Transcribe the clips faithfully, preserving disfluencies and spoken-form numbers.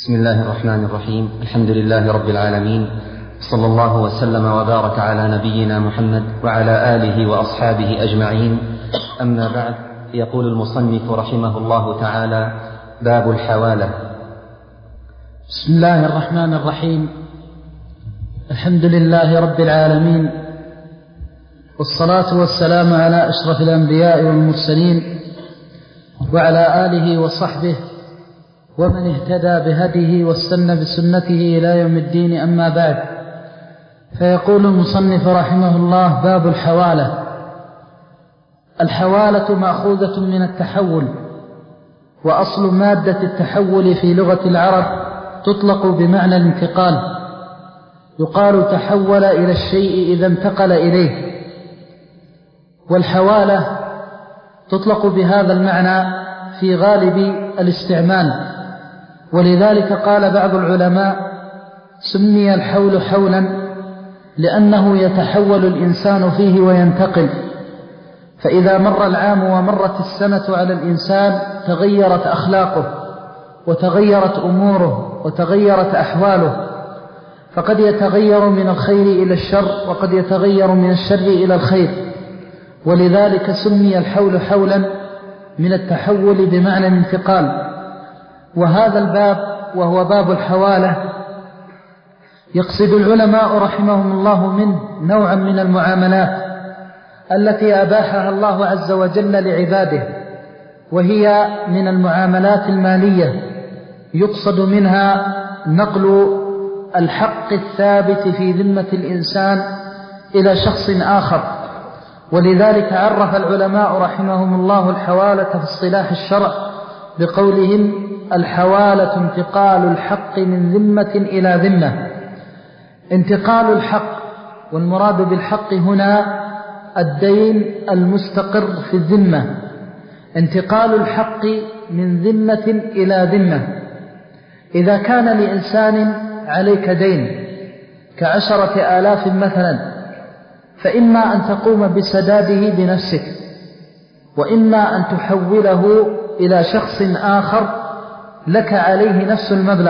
بسم الله الرحمن الرحيم. الحمد لله رب العالمين، صلى الله وسلم وبارك على نبينا محمد وعلى آله وأصحابه أجمعين. أما بعد، يقول المصنف رحمه الله تعالى: باب الحوالة. بسم الله الرحمن الرحيم. الحمد لله رب العالمين، والصلاة والسلام على أشرف الأنبياء والمرسلين وعلى آله وصحبه ومن اهتدى بهديه واستنى بسنته إلى يوم الدين. أما بعد، فيقول المصنف رحمه الله: باب الحوالة. الحوالة مأخوذة من التحول، وأصل مادة التحول في لغة العرب تطلق بمعنى الانتقال، يقال تحول إلى الشيء إذا انتقل إليه، والحوالة تطلق بهذا المعنى في غالب الاستعمال. ولذلك قال بعض العلماء: سمي الحول حولا لأنه يتحول الإنسان فيه وينتقل، فإذا مر العام ومرت السنة على الإنسان تغيرت أخلاقه وتغيرت أموره وتغيرت أحواله، فقد يتغير من الخير إلى الشر وقد يتغير من الشر إلى الخير. ولذلك سمي الحول حولا من التحول بمعنى الانتقال. وهذا الباب وهو باب الحوالة يقصد العلماء رحمهم الله منه نوعا من المعاملات التي أباحها الله عز وجل لعباده، وهي من المعاملات المالية، يقصد منها نقل الحق الثابت في ذمة الإنسان إلى شخص آخر. ولذلك عرف العلماء رحمهم الله الحوالة في اصطلاح الشرع بقولهم: الحوالة انتقال الحق من ذمة إلى ذمة. انتقال الحق، والمراد بالحق هنا الدين المستقر في الذمة، انتقال الحق من ذمة إلى ذمة. إذا كان لإنسان عليك دين كعشرة آلاف مثلا، فإما أن تقوم بسداده بنفسك، وإما أن تحوله إلى شخص آخر لك عليه نفس المبلغ.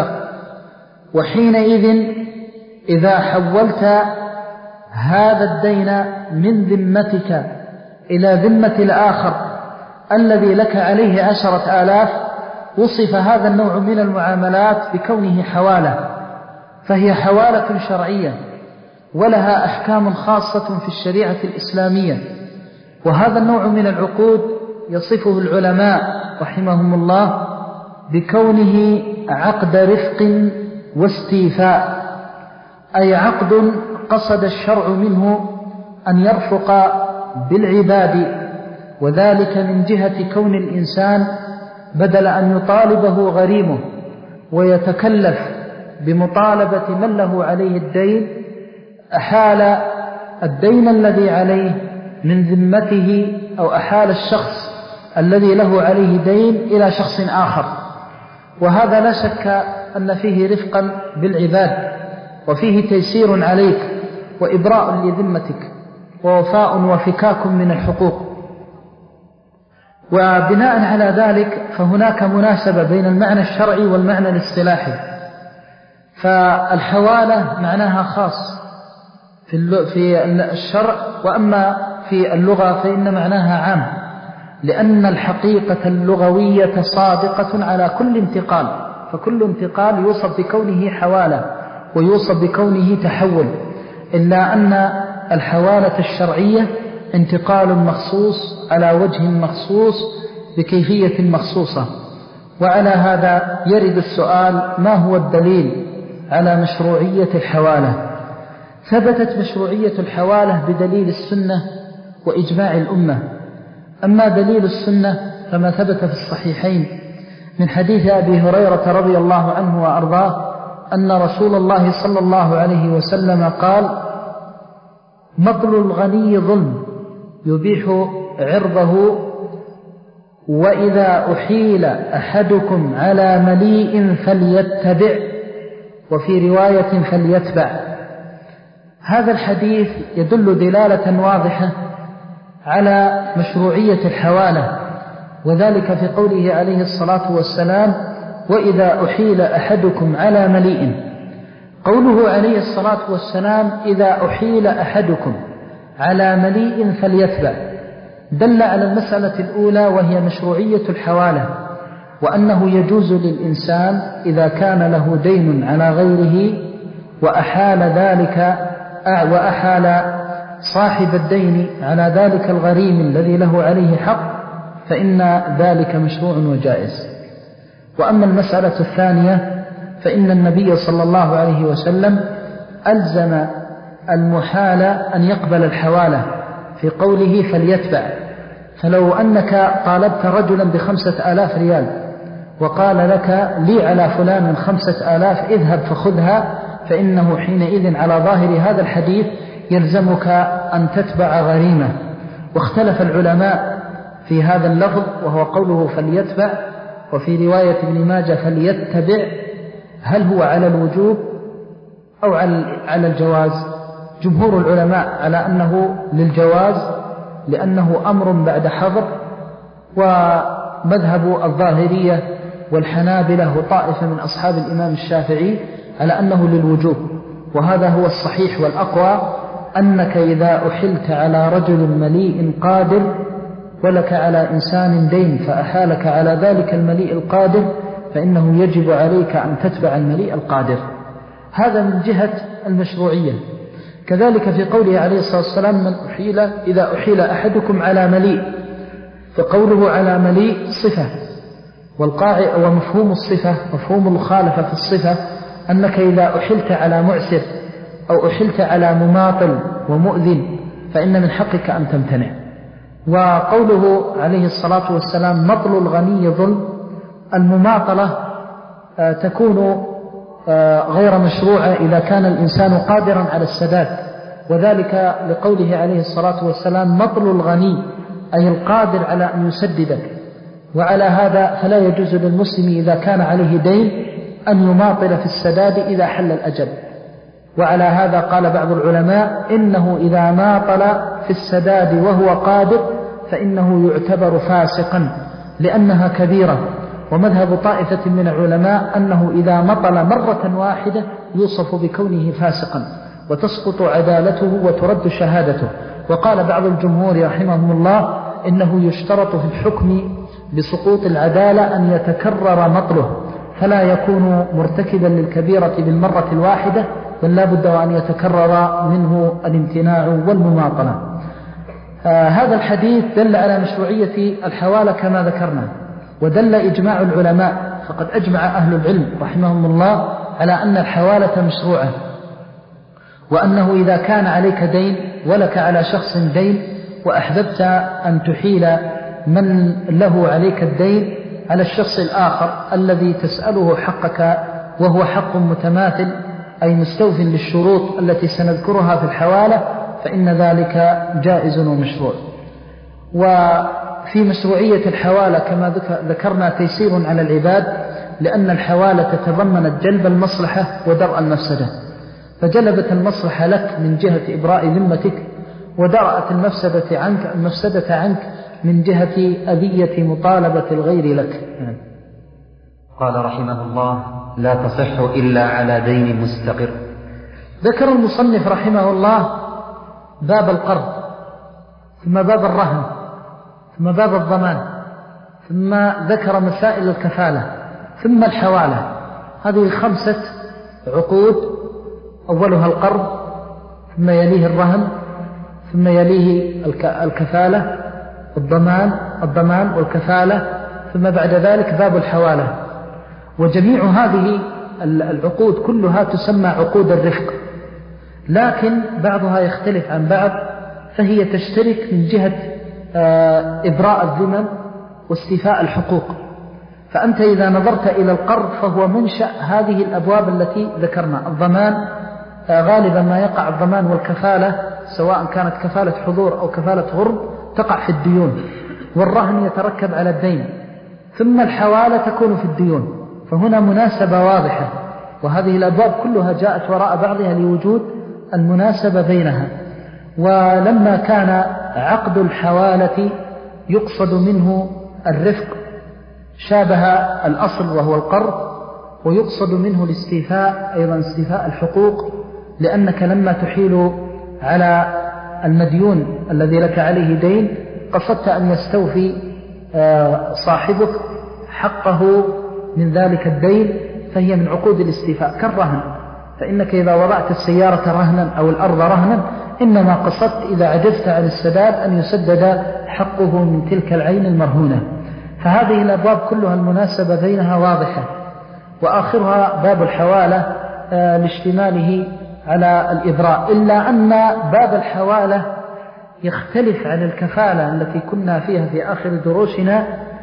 وحينئذ إذا حولت هذا الدين من ذمتك إلى ذمة الآخر الذي لك عليه عشرة آلاف، وصف هذا النوع من المعاملات بكونه حوالة، فهي حوالة شرعية ولها أحكام خاصة في الشريعة الإسلامية. وهذا النوع من العقود يصفه العلماء رحمهم الله بكونه عقد رفق واستيفاء، أي عقد قصد الشرع منه أن يرفق بالعباد، وذلك من جهة كون الإنسان بدل أن يطالبه غريمه ويتكلف بمطالبة من له عليه الدين، أحال الدين الذي عليه من ذمته، أو أحال الشخص الذي له عليه دين إلى شخص آخر. وهذا لا شك أن فيه رفقا بالعباد، وفيه تيسير عليك وإبراء لذمتك ووفاء وفكاك من الحقوق. وبناء على ذلك فهناك مناسبة بين المعنى الشرعي والمعنى الاصطلاحي. فالحوالة معناها خاص في الشرع، وأما في اللغة فإن معناها عام، لأن الحقيقة اللغوية صادقة على كل انتقال، فكل انتقال يوصف بكونه حوالة ويوصف بكونه تحول، إلا أن الحوالة الشرعية انتقال مخصوص على وجه مخصوص بكيفية مخصوصة. وعلى هذا يرد السؤال: ما هو الدليل على مشروعية الحوالة؟ ثبتت مشروعية الحوالة بدليل السنة وإجماع الأمة. أما دليل السنة فما ثبت في الصحيحين من حديث أبي هريرة رضي الله عنه وأرضاه أن رسول الله صلى الله عليه وسلم قال: مطل الغني ظلم يبيح عرضه، وإذا أحيل أحدكم على مليء فليتبع، وفي رواية فليتبع. هذا الحديث يدل دلالة واضحة على مشروعية الحوالة، وذلك في قوله عليه الصلاة والسلام: وإذا أحيل أحدكم على مليء. قوله عليه الصلاة والسلام إذا أحيل أحدكم على مليء فليتبع دل على المسألة الأولى وهي مشروعية الحوالة، وأنه يجوز للإنسان إذا كان له دين على غيره وأحال ذلك وأحال صاحب الدين على ذلك الغريم الذي له عليه حق فإن ذلك مشروع وجائز. وأما المسألة الثانية فإن النبي صلى الله عليه وسلم ألزم المحال أن يقبل الحوالة في قوله فليتبع. فلو أنك طالبت رجلا بخمسة آلاف ريال وقال لك لي على فلان خمسة آلاف اذهب فخذها، فإنه حينئذ على ظاهر هذا الحديث يلزمك أن تتبع غريمة. واختلف العلماء في هذا اللفظ وهو قوله فليتبع، وفي رواية ابن ماجه فليتبع، هل هو على الوجوب أو على الجواز؟ جمهور العلماء على أنه للجواز لأنه أمر بعد حظر، ومذهب الظاهرية والحنابلة وطائفة من أصحاب الإمام الشافعي على أنه للوجوب. وهذا هو الصحيح والأقوى، أنك إذا أحلت على رجل مليء قادر ولك على إنسان دين فأحالك على ذلك المليء القادر فإنه يجب عليك أن تتبع المليء القادر. هذا من جهة المشروعية. كذلك في قوله عليه الصلاة والسلام من أحيل إذا أحيل أحدكم على مليء، فقوله على مليء صفة، والقاعدة ومفهوم الصفة مفهوم المخالفة في الصفة أنك إذا أحلت على معسر أو أحلت على مماطل ومؤذن فإن من حقك أن تمتنع. وقوله عليه الصلاة والسلام مطل الغني ظلم، المماطلة تكون غير مشروعة إذا كان الإنسان قادرا على السداد، وذلك لقوله عليه الصلاة والسلام مطل الغني أي القادر على أن يسددك. وعلى هذا فلا يجوز للمسلم إذا كان عليه دين أن يماطل في السداد إذا حل الأجل. وعلى هذا قال بعض العلماء إنه إذا ماطل في السداد وهو قادر فإنه يعتبر فاسقا لأنها كبيرة. ومذهب طائفة من العلماء أنه إذا مطل مرة واحدة يوصف بكونه فاسقا وتسقط عدالته وترد شهادته. وقال بعض الجمهور رحمهم الله إنه يشترط في الحكم بسقوط العدالة أن يتكرر مطله، فلا يكون مرتكبا للكبيرة بالمرة الواحدة، بل لا بد أن يتكرر منه الامتناع والمماطلة. آه هذا الحديث دل على مشروعية الحوالة كما ذكرنا، ودل إجماع العلماء، فقد أجمع أهل العلم رحمهم الله على أن الحوالة مشروعة، وأنه إذا كان عليك دين ولك على شخص دين وأحببت أن تحيل من له عليك الدين على الشخص الآخر الذي تسأله حقك وهو حق متماثل أي مستوف للشروط التي سنذكرها في الحوالة، فإن ذلك جائز ومشروع. وفي مشروعية الحوالة كما ذكرنا تيسير على العباد، لأن الحوالة تتضمنت جلب المصلحة ودرء المفسدة، فجلبت المصلحة لك من جهة إبراء ذمتك، ودرأت المفسدة عنك المفسدة عنك من جهة أذية مطالبة الغير لك. قال رحمه الله لا تصح إلا على دين مستقر. ذكر المصنف رحمه الله باب القرض، ثم باب الرهن، ثم باب الضمان، ثم ذكر مسائل الكفالة، ثم الحوالة. هذه خمسة عقود، أولها القرض، ثم يليه الرهن، ثم يليه الكفالة الضمان الضمان والكفالة، ثم بعد ذلك باب الحوالة. وجميع هذه العقود كلها تسمى عقود الرفق، لكن بعضها يختلف عن بعض، فهي تشترك من جهة إبراء الذمم واستيفاء الحقوق. فأنت إذا نظرت إلى القرض فهو منشأ هذه الأبواب التي ذكرنا. الضمان غالبا ما يقع الضمان والكفالة سواء كانت كفالة حضور أو كفالة غرب تقع في الديون، والرهن يتركب على الدين، ثم الحوالة تكون في الديون. فهنا مناسبة واضحة، وهذه الأبواب كلها جاءت وراء بعضها لوجود المناسبة بينها. ولما كان عقد الحوالة يقصد منه الرفق شابه الأصل وهو القرض، ويقصد منه الاستيفاء أيضا استيفاء الحقوق، لأنك لما تحيل على المديون الذي لك عليه دين قصدت أن يستوفي صاحبك حقه من ذلك الدين، فهي من عقود الاستيفاء كالرهن. فإنك إذا وضعت السيارة رهنا أو الأرض رهنا إنما قصدت إذا عجزت عن السداد أن يسدد حقه من تلك العين المرهونة. فهذه الأبواب كلها المناسبة بينها واضحة، وآخرها باب الحوالة لاشتماله على الإبراء، إلا أن باب الحوالة يختلف عن الكفالة التي كنا فيها في آخر دروسنا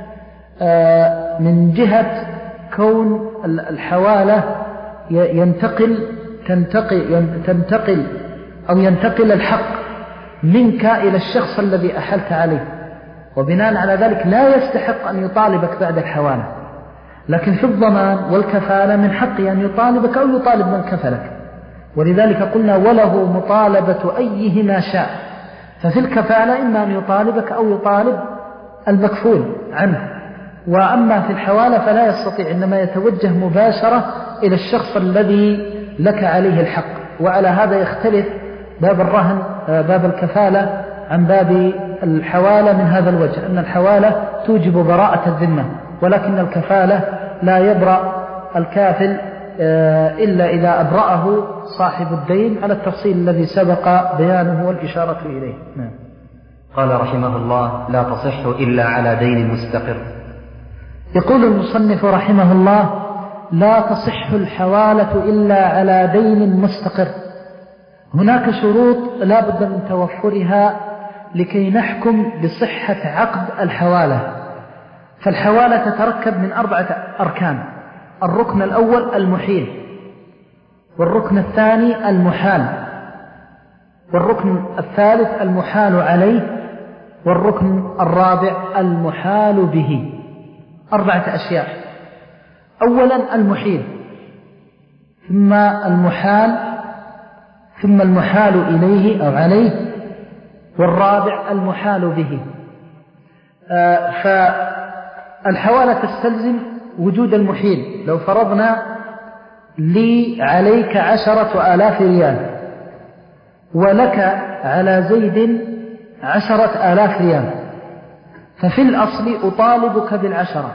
من جهة كون الحوالة ينتقل تنتقل, تنتقل أو ينتقل الحق منك إلى الشخص الذي أحلت عليه، وبناء على ذلك لا يستحق أن يطالبك بعد الحوالة. لكن في الضمان والكفالة من حقه أن يطالبك أو يطالب من كفلك، ولذلك قلنا وله مطالبة أيهما شاء. ففي الكفالة إما أن يطالبك أو يطالب المكفول عنه، وأما في الحوالة فلا يستطيع، إنما يتوجه مباشرة إلى الشخص الذي لك عليه الحق. وعلى هذا يختلف باب الرهن باب الكفالة عن باب الحوالة من هذا الوجه، أن الحوالة توجب براءة الذمة، ولكن الكفالة لا يبرأ الكافل إلا إذا أبرأه صاحب الدين على التفصيل الذي سبق بيانه والإشارة إليه. نعم. قال رحمه الله: لا تصح إلا على دين مستقر. يقول المصنف رحمه الله: لا تصح الحوالة إلا على دين مستقر. هناك شروط لا بد من توفرها لكي نحكم بصحة عقد الحوالة. فالحوالة تتركب من أربعة أركان: الركن الأول المحيل، والركن الثاني المحال، والركن الثالث المحال عليه، والركن الرابع المحال به. أربعة أشياء: أولا المحيل، ثم المحال، ثم المحال إليه أو عليه، والرابع المحال به. آه فالحوالة تستلزم وجود المحيل. لو فرضنا لي عليك عشرة آلاف ريال ولك على زيد عشرة آلاف ريال، ففي الأصل أطالبك بالعشرة،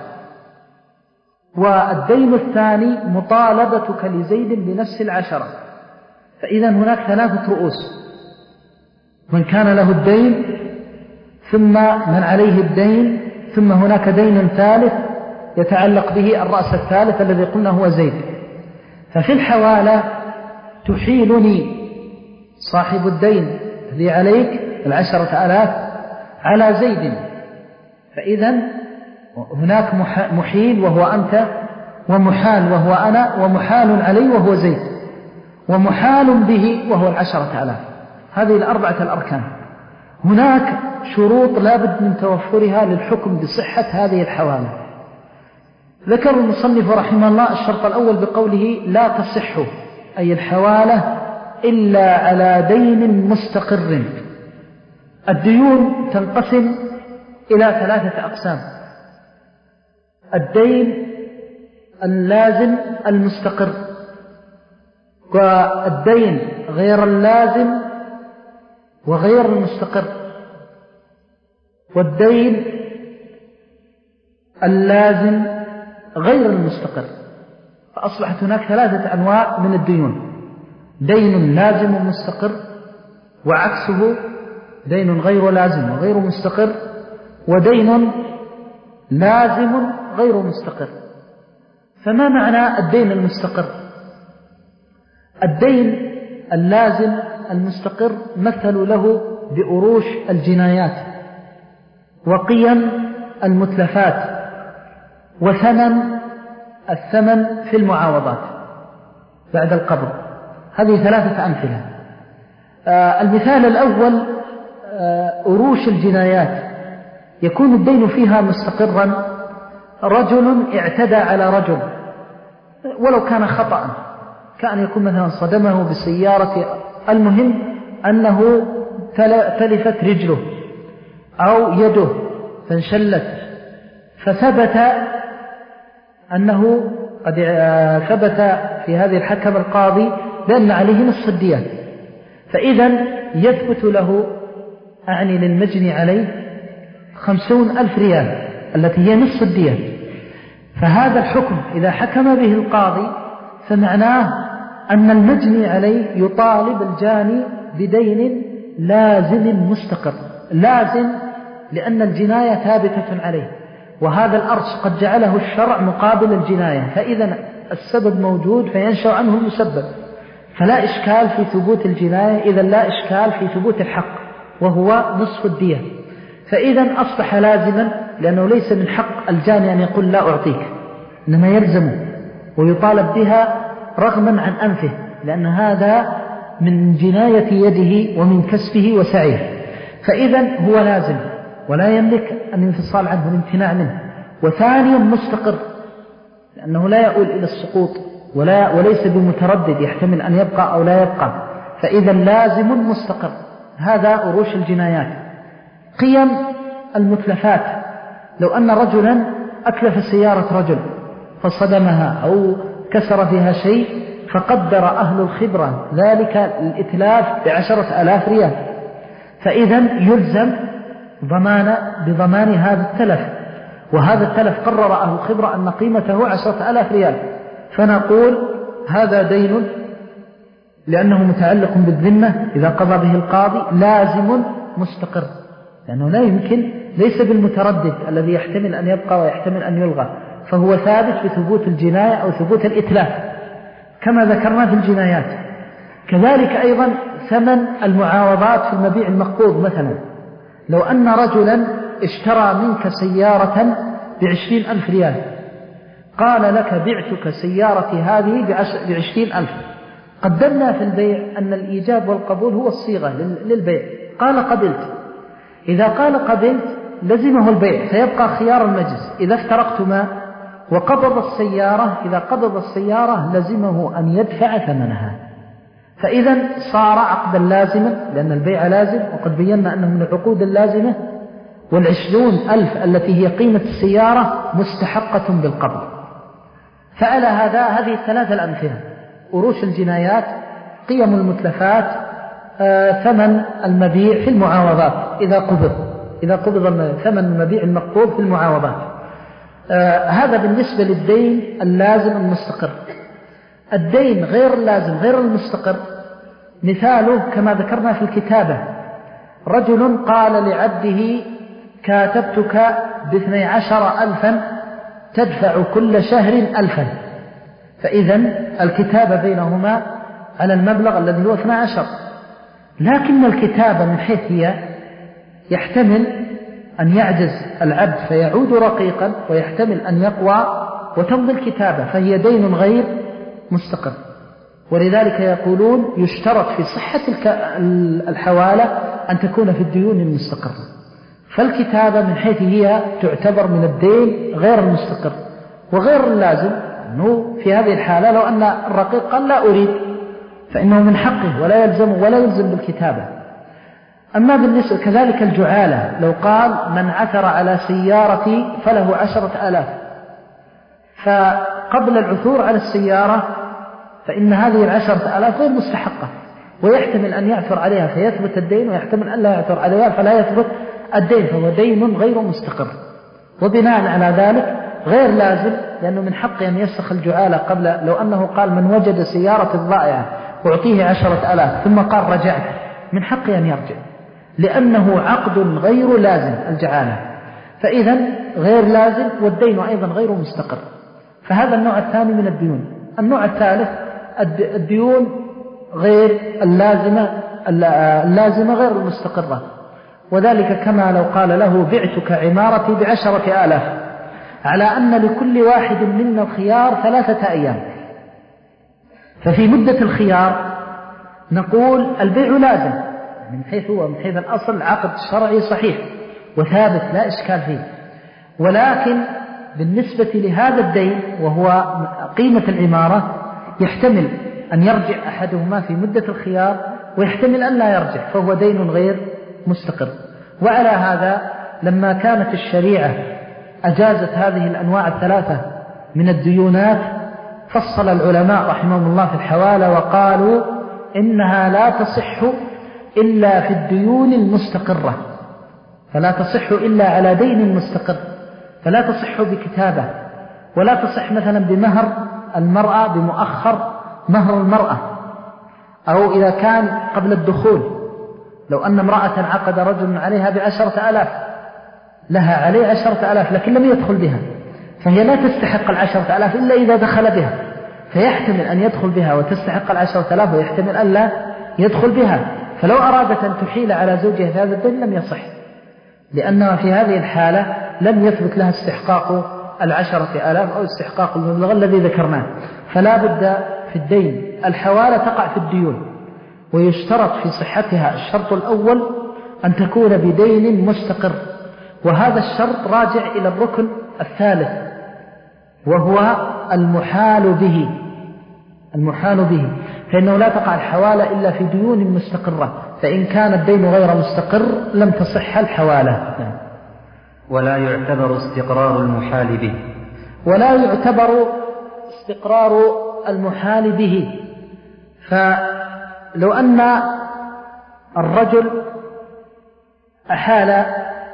والدين الثاني مطالبتك لزيد بنفس العشرة. فإذا هناك ثلاثة رؤوس: من كان له الدين، ثم من عليه الدين، ثم هناك دين ثالث يتعلق به الرأس الثالث الذي قلنا هو زيد. ففي الحوالة تحيلني صاحب الدين الذي عليك العشرة آلاف على زيد، فإذا هناك محيل وهو أنت، ومحال وهو أنا، ومحال علي وهو زيد، ومحال به وهو العشرة آلاف. هذه الأربعة الأركان. هناك شروط لا بد من توفرها للحكم بصحة هذه الحوالة. ذكر المصنف رحمه الله الشرط الأول بقوله: لا تصح أي الحوالة إلا على دين مستقر. الديون تنقسم إلى ثلاثة أقسام: الدين اللازم المستقر، والدين غير اللازم وغير المستقر، والدين اللازم غير المستقر. فأصبحت هناك ثلاثة أنواع من الديون: دين لازم مستقر، وعكسه دين غير لازم وغير مستقر، ودين لازم غير مستقر. فما معنى الدين المستقر؟ الدين اللازم المستقر مثلوا له بأروش الجنايات، وقيم المتلفات، وثمن الثمن في المعاوضات بعد القبض. هذه ثلاثة أمثلة. آه المثال الأول آه أروش الجنايات، يكون الدين فيها مستقرا: رجل اعتدى على رجل ولو كان خطأ، كأن يكون مثلا صدمه بسيارة، المهم أنه تلفت رجله أو يده فانشلت، فثبت أنه قد ثبت في هذه الحكم القاضي بأن عليه نصف الدية، فإذا يثبت له أعني للمجني عليه خمسون ألف ريال التي هي نصف الدية. فهذا الحكم إذا حكم به القاضي فمعناه أن المجني عليه يطالب الجاني بدين لازم مستقر، لازم لأن الجناية ثابتة عليه، وهذا الأرش قد جعله الشرع مقابل الجناية، فإذا السبب موجود فينشأ عنه المسبب، فلا إشكال في ثبوت الجناية، إذا لا إشكال في ثبوت الحق وهو نصف الدية. فإذا أصبح لازما، لأنه ليس من حق الجاني أن يقول لا أعطيك، إنما يلزم ويطالب بها رغما عن أنفه، لأن هذا من جناية يده ومن كسبه وسعيه، فإذا هو لازم ولا يملك الانفصال عنه الامتناع منه. وثانيا مستقر، لأنه لا يؤول إلى السقوط ولا وليس بمتردد يحتمل أن يبقى أو لا يبقى، فإذا لازم مستقر. هذا أروش الجنايات. قيم المتلفات، لو أن رجلا أتلف سيارة رجل فصدمها أو كسر فيها شيء، فقدر أهل الخبرة ذلك الإتلاف بعشرة آلاف ريال، فإذا يلزم ضمان بضمان هذا التلف، وهذا التلف قرر أهل الخبرة أن قيمته عشرة آلاف ريال، فنقول هذا دين لأنه متعلق بالذمة إذا قضى به القاضي لازم مستقر، لأنه لا يمكن، ليس بالمتردد الذي يحتمل أن يبقى ويحتمل أن يلغى، فهو ثابت بثبوت الجناية أو ثبوت الإتلاف كما ذكرنا في الجنايات. كذلك أيضا ثمن المعاوضات في المبيع المقبوض، مثلا لو أن رجلا اشترى منك سيارة بعشرين ألف ريال، قال لك بعتك سيارتي هذه بعشرين ألف، قدمنا في البيع أن الإيجاب والقبول هو الصيغة للبيع، قال قبلت، إذا قال قبلت لزمه البيع فيبقى خيار المجلس، إذا افترقتما وقبض السيارة، إذا قبض السيارة لزمه أن يدفع ثمنها، فإذا صار عقدا لازما لأن البيع لازم، وقد بينا أنه من العقود اللازمة، والعشرون ألف التي هي قيمة السيارة مستحقة بالقبض. فعلى هذا هذه الثلاثة الأمثلة: أروش الجنايات، قيم المتلفات، آه، ثمن المبيع في المعاوضات إذا قبض إذا قبض ثمن المبيع المقبوض في المعاوضات. آه، هذا بالنسبة للدين اللازم المستقر. الدين غير اللازم غير المستقر مثاله كما ذكرنا في الكتابة: رجل قال لعبده كاتبتك باثني عشر ألفا تدفع كل شهر ألفا، فإذا الكتابة بينهما على المبلغ الذي هو اثني عشر، لكن الكتابة من حيث هي يحتمل أن يعجز العبد فيعود رقيقا، ويحتمل أن يقوى وتمضي الكتابة، فهي دين غير مستقر. ولذلك يقولون يشترط في صحة الحوالة أن تكون في الديون المستقرة، فالكتابة من حيث هي تعتبر من الدين غير المستقر وغير اللازم، أنه في هذه الحالة لو أن الرقيق قال لا أريد فإنه من حقه ولا يلزم ولا يلزم بالكتابة. أما بالنسبة كذلك الجعالة، لو قال من عثر على سيارتي فله عشرة آلاف، فقبل العثور على السيارة فإن هذه العشرة آلاف غير مستحقة، ويحتمل أن يعثر عليها فيثبت الدين، ويحتمل أن لا يعثر عليها فلا يثبت الدين، فهو دين غير مستقر. وبناء على ذلك غير لازم، لأنه من حقه أن يسخ الجعالة قبل، لو أنه قال من وجد سيارة الضائعة أعطيه عشرة آلاف ثم قال رجعت، من حقه أن يرجع، لأنه عقد غير لازم الجعالة، فإذا غير لازم، والدين أيضا غير مستقر. فهذا النوع الثاني من الديون. النوع الثالث الديون غير اللازمة اللازمة غير المستقرة، وذلك كما لو قال له بعتك عمارتي بعشرة آلاف، على أن لكل واحد منا الخيار ثلاثة أيام، ففي مدة الخيار نقول البيع لازم من حيث هو من حيث الأصل العقد الشرعي صحيح وثابت لا إشكال فيه، ولكن بالنسبة لهذا الدين وهو قيمة العمارة يحتمل أن يرجع أحدهما في مدة الخيار ويحتمل أن لا يرجع، فهو دين غير مستقر. وعلى هذا لما كانت الشريعة أجازت هذه الأنواع الثلاثة من الديونات فصل العلماء رحمهم الله في الحوالة وقالوا إنها لا تصح إلا في الديون المستقرة، فلا تصح إلا على دين مستقر، فلا تصح بكتابة، ولا تصح مثلا بمهر المرأة بمؤخر مهر المرأة، أو إذا كان قبل الدخول، لو أن امرأة عقد رجل عليها بعشرة آلاف لها عليه عشرة آلاف لكن لم يدخل بها، فهي لا تستحق العشرة آلاف إلا إذا دخل بها، فيحتمل أن يدخل بها وتستحق العشرة آلاف ويحتمل أن لا يدخل بها، فلو أرادت أن تحيل على زوجها في هذا الدين لم يصح، لأنها في هذه الحالة لم يثبت لها استحقاق العشرة آلاف أو استحقاق المبلغ الذي ذكرناه. فلا بد في الدين الحوالة تقع في الديون، ويشترط في صحتها الشرط الأول أن تكون بدين مستقر، وهذا الشرط راجع إلى الركن الثالث وهو المحال به. المحال به فإنه لا تقع الحوالة إلا في ديون مستقرة، فإن كان الدين غير مستقر لم تصح الحوالة. ولا يعتبر استقرار المحال به ولا يعتبر استقرار المحال به فلو أن الرجل أحال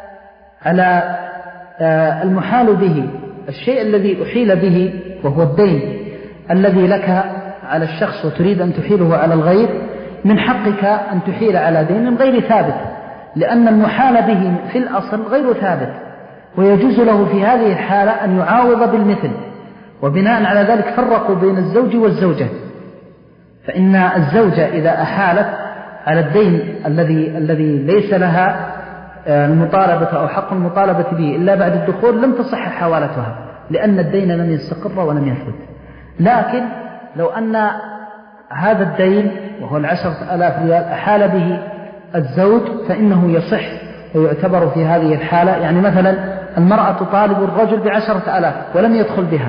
على المحال به الشيء الذي أحيل به وهو الدين الذي لك على الشخص وتريد أن تحيله على الغير، من حقك أن تحيل على دين غير ثابت، لأن المحال به في الأصل غير ثابت، ويجوز له في هذه الحالة أن يعاوض بالمثل. وبناء على ذلك فرقوا بين الزوج والزوجة، فإن الزوجة إذا أحالت على الدين الذي الذي ليس لها المطالبة أو حق المطالبة به إلا بعد الدخول لم تصح حوالتها، لأن الدين لم يستقر ولم يثبت. لكن لو أن هذا الدين وهو العشرة آلاف ريال أحال به الزوج فإنه يصح ويعتبر في هذه الحالة. يعني مثلا المرأة تطالب الرجل بعشرة آلاف ولم يدخل بها،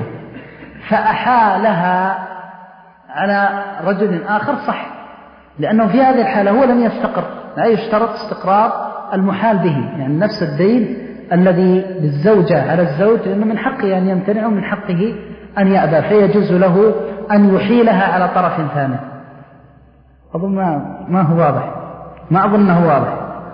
فأحالها على رجل آخر صح، لأنه في هذه الحالة هو لم يستقر، لا يشترط استقرار المحال به، يعني نفس الدين الذي للزوجة على الزوج لأنه من حقه أن يمتنع ومن حقه أن يأبى، فيجوز له أن يحيلها على طرف ثاني. أظن ما, ما هو واضح، ما أظنه واضح.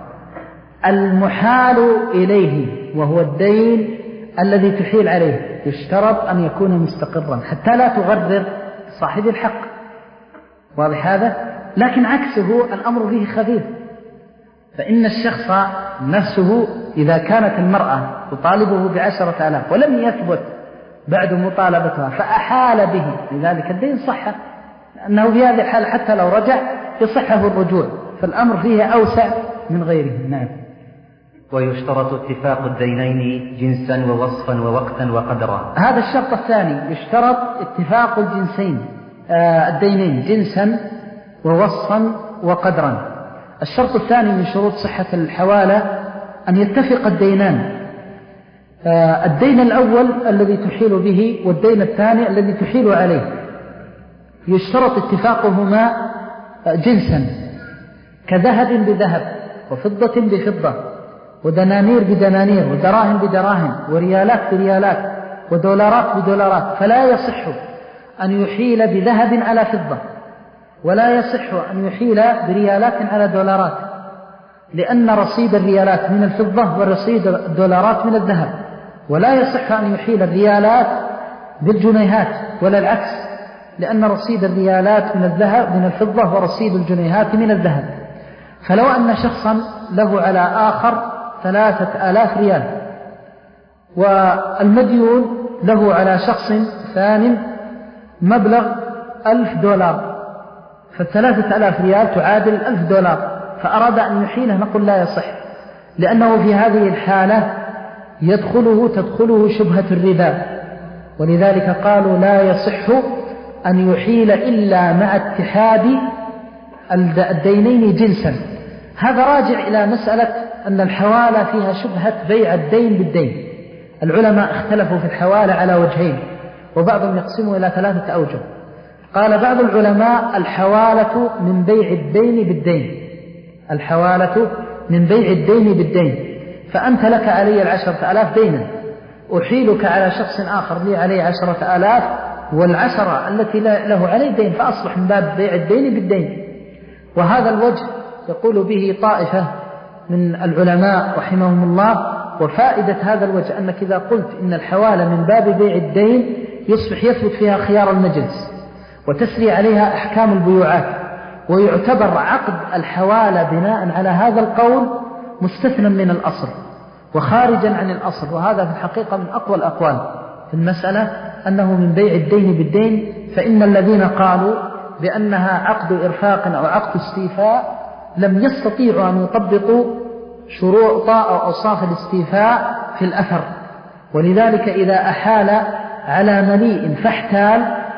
المحال إليه وهو الدين الذي تحيل عليه يشترط أن يكون مستقرا حتى لا تغرر صاحب الحق، واضح هذا؟ لكن عكسه الأمر فيه خبيث، فإن الشخص نفسه إذا كانت المرأة تطالبه بعشرة آلاف ولم يثبت بعد مطالبتها فأحال به لذلك الدين صح، لأنه في هذه الحالة حتى لو رجع يصحه الرجوع، فالأمر فيه أوسع من غيره. نعم. ويشترط اتفاق الدينين جنسا ووصفا ووقتا وقدرا. هذا الشرط الثاني، يشترط اتفاق الجنسين آه الدينين جنسا ووصفا وقدرا. الشرط الثاني من شروط صحة الحوالة أن يتفق الدينان، آه الدين الأول الذي تحيل به والدين الثاني الذي تحيل عليه، يشترط اتفاقهما جنسا كذهب بذهب وفضة بفضة ودنانير بدنانير ودراهم بدراهم وريالات بريالات ودولارات بدولارات، فلا يصح أن يحيل بذهب على فضة، ولا يصح أن يحيل بريالات على دولارات، لأن رصيد الريالات من الفضة ورصيد الدولارات من الذهب، ولا يصح أن يحيل الريالات بالجنيهات ولا العكس، لأن رصيد الريالات من الذهب من الفضة ورصيد الجنيهات من الذهب. فلو أن شخصا له على آخر ثلاثة آلاف ريال والمديون له على شخص ثاني مبلغ ألف دولار، فالثلاثة آلاف ريال تعادل ألف دولار، فأراد أن يحيله نقول لا يصح، لأنه في هذه الحالة يدخله تدخله شبهة الربا، ولذلك قالوا لا يصح أن يحيل إلا مع اتحاد الدينين جنسا. هذا راجع إلى مسألة أن الحوالة فيها شبهة بيع الدين بالدين. العلماء اختلفوا في الحوالة على وجهين، وبعضهم يقسموا إلى ثلاثة أوجه. قال بعض العلماء الحوالة من بيع الدين بالدين، الحوالة من بيع الدين بالدين، فأنت لك علي العشرة ألاف دينا أحيلك على شخص آخر لي عليه عشرة آلاف والعشرة التي له عليه دين، فأصبح من باب بيع الدين بالدين. وهذا الوجه يقول به طائفة من العلماء رحمهم الله. وفائدة هذا الوجه أنك إذا قلت إن الحوالة من باب بيع الدين يصبح يثبت فيها خيار المجلس وتسري عليها أحكام البيوعات، ويعتبر عقد الحوالة بناء على هذا القول مستثنى من الأصل وخارجا عن الأصل. وهذا في الحقيقة من أقوى الأقوال في المسألة، أنه من بيع الدين بالدين. فإن الذين قالوا بأنها عقد إرفاق أو عقد استيفاء لم يستطيعوا أن يطبقوا شروط أو أوصاف الاستيفاء في الأثر، ولذلك إذا أحال على مليء فاحتال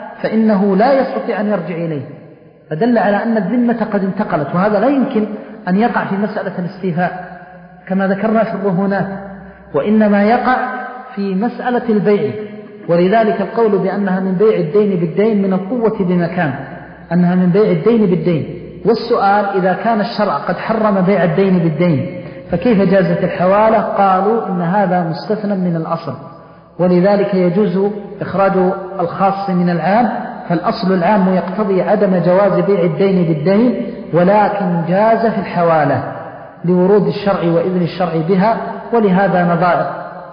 فإنه لا يستطيع أن يرجع إليه، فدل على أن الذمة قد انتقلت. وهذا لا يمكن أن يقع في مسألة الاستيفاء كما ذكرنا في الرهونات، وإنما يقع في مسألة البيع. ولذلك القول بأنها من بيع الدين بالدين من القوة بمكان، أنها من بيع الدين بالدين. والسؤال إذا كان الشرع قد حرم بيع الدين بالدين فكيف جازت الحوالة؟ قالوا إن هذا مستثنى من الأصل، ولذلك يجوز إخراج الخاص من العام، فالأصل العام يقتضي عدم جواز بيع الدين بالدين، ولكن جاز في الحوالة لورود الشرع وإذن الشرع بها. ولهذا نظائر،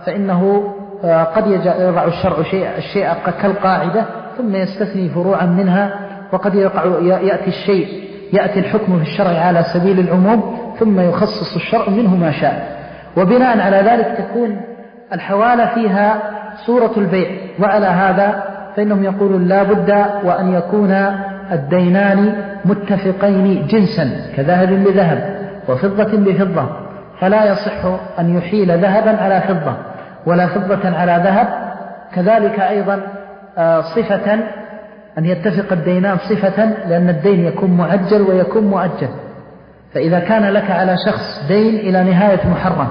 فإنه قد يضع الشرع شيء الشيء كالقاعدة ثم يستثني فروعا منها، وقد يقع يأتي الشيء يأتي الحكم في الشرع على سبيل العموم ثم يخصص الشرع منه ما شاء. وبناء على ذلك تكون الحوالة فيها صورة البيع. وعلى هذا فإنهم يقولون لا بد وأن يكون الدينان متفقين جنسا كذهب بذهب وفضة بفضة، فلا يصح أن يحيل ذهبا على فضة ولا فضة على ذهب. كذلك أيضا صفة، أن يتفق الدينان صفة، لأن الدين يكون معجل ويكون مؤجل. فإذا كان لك على شخص دين إلى نهاية محرم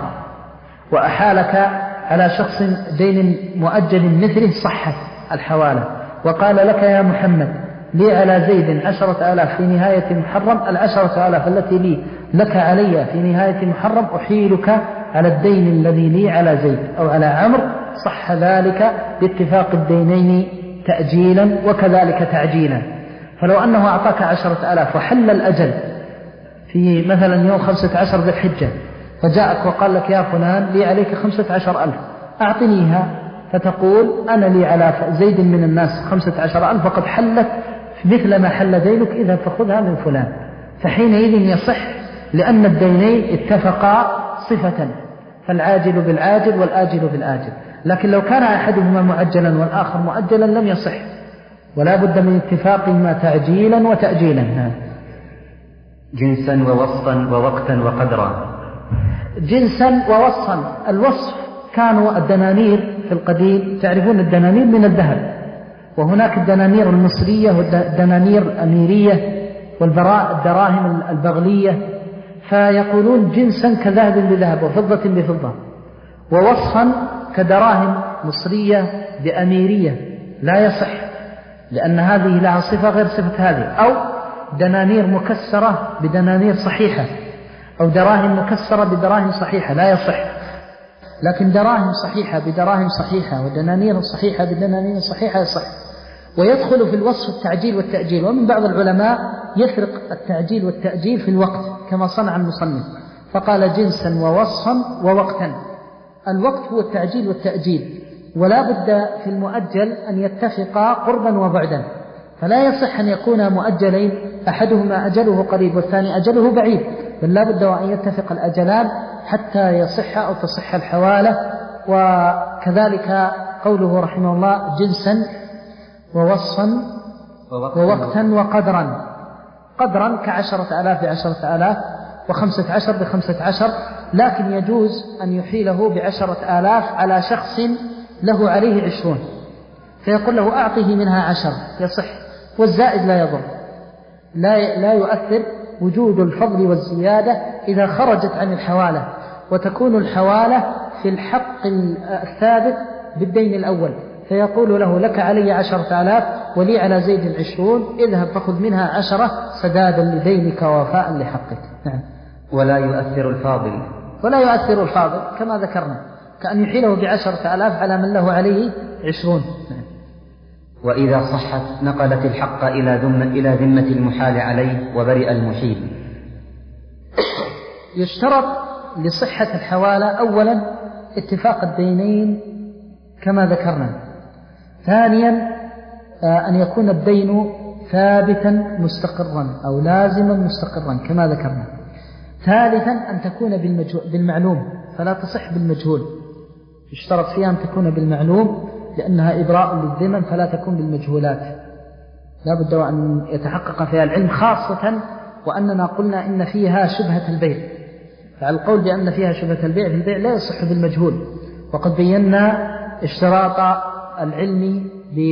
وأحالك على شخص دين مؤجل مثله صحت الحوالة، وقال لك يا محمد لي على زيد عشرة آلاف في نهاية محرم، العشرة آلاف التي لي لك علي في نهاية محرم أحيلك على الدين الذي لي على زيد أو على عمرو، صح ذلك باتفاق الدينين تأجيلا وكذلك تعجيلا. فلو أنه أعطاك عشرة آلاف وحل الأجل في مثلا يوم خمسة عشر ذي الحجة، فجاءك وقال لك يا فلان لي عليك خمسة عشر ألف أعطنيها، فتقول أنا لي على زيد من الناس خمسة عشر ألف وقد حلت مثل ما حل دينك، إذا فخذها من فلان. فحينئذ يصح، لأن الدينين اتفقا صفة، فالعاجل بالعاجل والآجل بالآجل. لكن لو كان أحدهما معجلا والآخر مؤجلا لم يصح، ولا بد من اتفاقهما تعجيلا وتأجيلا. جنسا ووصفا ووقتا وقدرا. جنسا ووصفا، الوصف كانوا الدنانير في القديم، تعرفون الدنانير من الذهب، وهناك الدنانير المصرية والدنانير الأميرية والبراء الدراهم البغلية، فيقولون جنسا كذهب بذهب وفضة بفضة، ووصفا كدراهم مصرية بأميرية، لا يصح لأن هذه لها صفة غير صفة هذه. أو دنانير مكسرة بدنانير صحيحة، أو دراهم مكسرة بدراهم صحيحة، لا يصح. لكن دراهم صحيحة بدراهم صحيحة ودنانير صحيحة بدنانير صحيحة يصح. ويدخل في الوصف التعجيل والتأجيل. ومن بعض العلماء يفرق التعجيل والتأجيل في الوقت كما صنع المصنف، فقال جنسا ووصفا ووقتا. الوقت هو التعجيل والتأجيل، ولا بد في المؤجل أن يتفقا قربا وبعدا، فلا يصح أن يكون مؤجلين أحدهما أجله قريب والثاني أجله بعيد، بل لا بد وأن يتفق الأجلان حتى يصح أو تصح الحوالة. وكذلك قوله رحمه الله جنسا ووصفا ووقتا وقدرا. قدرا كعشرة آلاف بعشرة آلاف وخمسة عشر بخمسة عشر، لكن يجوز أن يحيله بعشرة آلاف على شخص له عليه عشرون، فيقول له أعطيه منها عشر، يصح، والزائد لا يضر، لا, لا يؤثر وجود الفضل والزيادة إذا خرجت عن الحوالة، وتكون الحوالة في الحق الثابت بالدين الأول، فيقول له لك علي عشرة آلاف ولي على زيد عشرون، اذهب فخذ منها عشرة سدادا لدينك ووفاء لحقك. نعم. ولا يؤثر الفاضل. ولا يؤثر الفاضل كما ذكرنا، كأن يحيله بعشرة آلاف على من له عليه عشرون. وإذا صحت نقلت الحق إلى ذمة, إلى ذمة المحال عليه وبرئ المحيل. يشترط لصحة الحوالة أولا اتفاق الدينين كما ذكرنا. ثانيا أن يكون الدين ثابتا مستقرا أو لازما مستقرا كما ذكرنا. ثالثا أن تكون بالمعلوم فلا تصح بالمجهول، يشترط فيها أن تكون بالمعلوم لأنها إبراء للذمم فلا تكون بالمجهولات، لا بد أن يتحقق فيها العلم، خاصة وأننا قلنا إن فيها شبهة البيع، فالقول بأن فيها شبهة البيع في البيع لا يصح بالمجهول، وقد بينا اشتراط العلم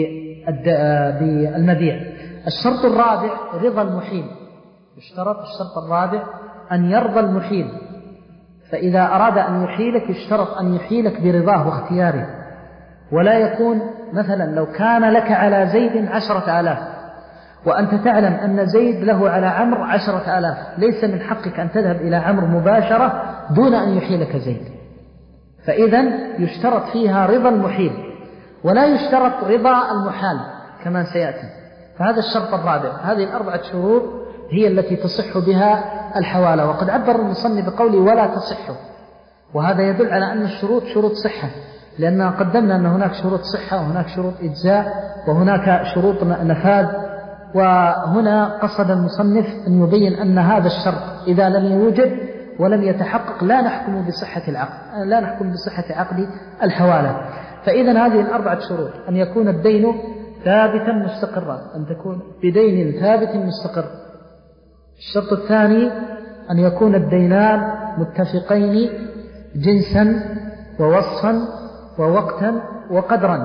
بالمبيع. الشرط الرابع رضا المحيل، يشترط الشرط الرابع أن يرضى المحيل، فإذا أراد أن يحيلك يشترط أن يحيلك برضاه واختياره، ولا يكون مثلا لو كان لك على زيد عشرة آلاف وأنت تعلم أن زيد له على عمرو عشرة آلاف، ليس من حقك أن تذهب إلى عمرو مباشرة دون أن يحيلك زيد، فإذا يشترط فيها رضا المحيل ولا يشترط رضا المحال كما سيأتي. فهذا الشرط الرابع. هذه الأربعة شروط هي التي تصح بها الحوالة، وقد عبر المصنف بقوله ولا تصح، وهذا يدل على أن الشروط شروط صحة، لأننا قدمنا أن هناك شروط صحة وهناك شروط إجزاء وهناك شروط نفاذ، وهنا قصد المصنف أن يبين أن هذا الشرط إذا لم يوجد ولم يتحقق لا نحكم بصحة العقد، لا نحكم بصحة عقد الحوالة. فإذا هذه الأربعة شروط: أن يكون الدين ثابتا مستقرا، أن تكون بدين ثابت مستقر. الشرط الثاني أن يكون الدينان متفقين جنسا ووصفا ووقتا وقدرا.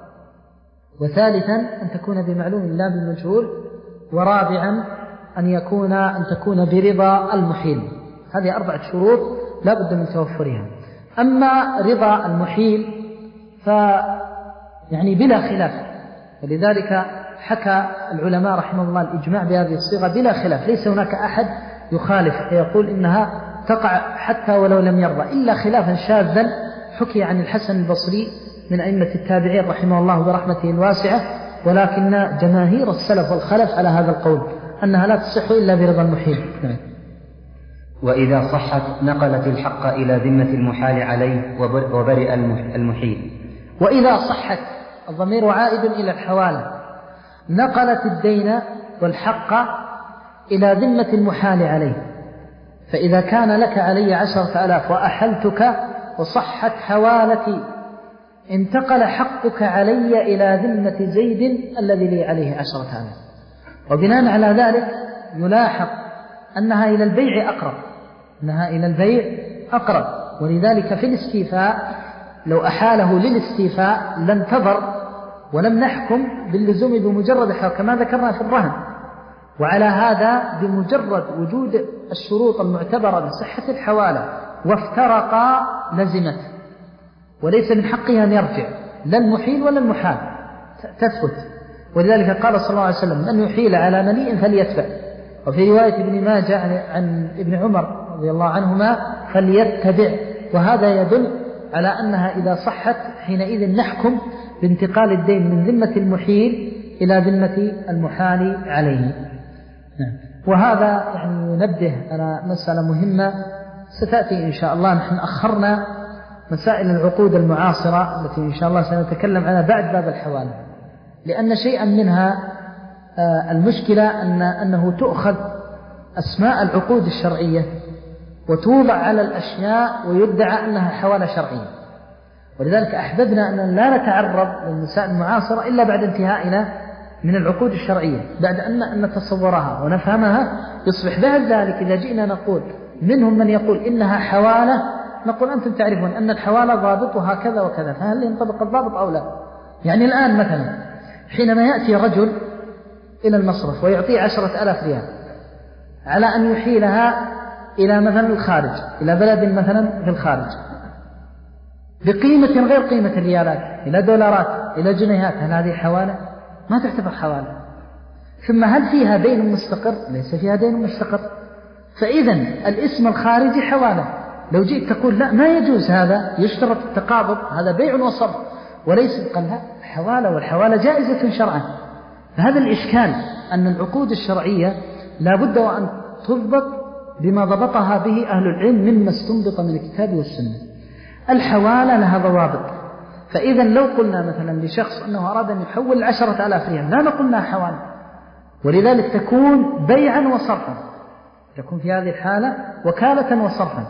وثالثا أن تكون بمعلوم لا بمجهول. ورابعا أن يكون أن تكون برضا المحيل. هذه أربعة شروط لا بد من توفرها. أما رضا المحيل ف يعني بلا خلاف، ولذلك حكى العلماء رحمه الله الإجماع بهذه الصيغة بلا خلاف، ليس هناك أحد يخالف فيقول إنها تقع حتى ولو لم يرضى، إلا خلافا شاذا حكي عن الحسن البصري من أئمة التابعين رحمه الله برحمته الواسعة، ولكن جماهير السلف والخلف على هذا القول أنها لا تصح إلا برضا المحيل. وإذا صحت نقلت الحق إلى ذمة المحال عليه وبرئ المحيل. وإذا صحت، الضمير عائد إلى الحوالة، نقلت الدين والحق إلى ذمة المحال عليه. فإذا كان لك علي عشرة ألاف وأحلتك وصحت حوالتي، انتقل حقك علي إلى ذمة زيد الذي لي عليه عشرة ألاف. وبناء على ذلك يلاحظ أنها إلى البيع أقرب، أنها إلى البيع أقرب. ولذلك في الاستيفاء لو أحاله للاستيفاء لانتظر ولم نحكم باللزوم بمجرد حال كما ذكرنا في الرهن. وعلى هذا بمجرد وجود الشروط المعتبرة بصحة الحوالة وافترقا لزمت، وليس من حقها أن يرجع لا المحيل ولا المحال، تثبت. ولذلك قال صلى الله عليه وسلم: من يحيل على مليء فليتبع. وفي رواية ابن ماجه عن ابن عمر رضي الله عنهما: فليتبع. وهذا يدل على أنها إذا صحت حينئذ نحكم بانتقال الدين من ذمة المحيل إلى ذمة المحال عليه. وهذا يعني ينبه على مسألة مهمة ستأتي إن شاء الله. نحن أخرنا مسائل العقود المعاصرة التي إن شاء الله سنتكلم عنها بعد باب الحوالة، لأن شيئا منها المشكلة أن أنه تؤخذ أسماء العقود الشرعية وتوضع على الأشياء ويدعى أنها حوالة شرعية. ولذلك أحببنا أن لا نتعرض للمسائل المعاصرة إلا بعد انتهائنا من العقود الشرعية، بعد أن نتصورها ونفهمها يصبح بعد ذلك إذا جئنا نقول منهم من يقول إنها حوالة، نقول أنتم تعرفون أن الحوالة ضابطها كذا وكذا، فهل ينطبق الضابط أو لا؟ يعني الآن مثلا حينما يأتي رجل إلى المصرف ويعطيه عشرة ألاف ريال على أن يحيلها إلى مثلا الخارج، إلى بلد مثلا في الخارج بقيمة غير قيمة الريالات، إلى دولارات، إلى جنيهات، هل هذه حوالة؟ ما تعتبر حوالة. ثم هل فيها دين مستقر؟ ليس فيها دين مستقر. فإذا الاسم الخارجي حوالة لو جئت تقول لا ما يجوز هذا، يشترط التقابض، هذا بيع وصرف وليس، قال لا حوالة، والحوالة جائزة شرعا. فهذا الإشكال أن العقود الشرعية لا بد وأن تضبط بما ضبطها به أهل العلم مما استنبط من الكتاب والسنة. الحوالة لها ضوابط، فإذا لو قلنا مثلا لشخص أنه أراد أن يحول عشرة آلاف ريال لا نقولنا حوالة، ولذلك تكون بيعا وصرفا، تكون في هذه الحالة وكالة وصرفا.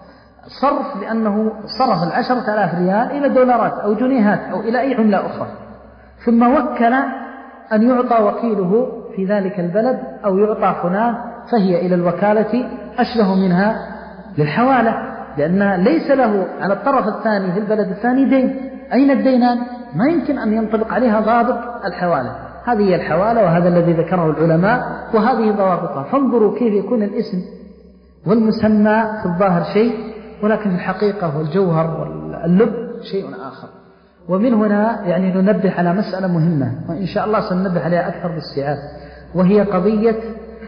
صرف لأنه صرف العشرة آلاف ريال إلى دولارات أو جنيهات أو إلى أي عملة أخرى، ثم وكل أن يعطى وكيله في ذلك البلد أو يعطى فلان، فهي إلى الوكالة أشبه منها للحوالة، لأنها ليس له على الطرف الثاني في البلد الثاني دين. أين الدينان؟ ما يمكن أن ينطبق عليها ضابط الحوالة. هذه هي الحوالة، وهذا الذي ذكره العلماء، وهذه ضوابطها. فانظروا كيف يكون الاسم والمسمى في الظاهر شيء، ولكن الحقيقة والجوهر واللب شيء آخر. ومن هنا يعني ننبه على مسألة مهمة، وإن شاء الله سننبه عليها أكثر باستيعاب، وهي قضية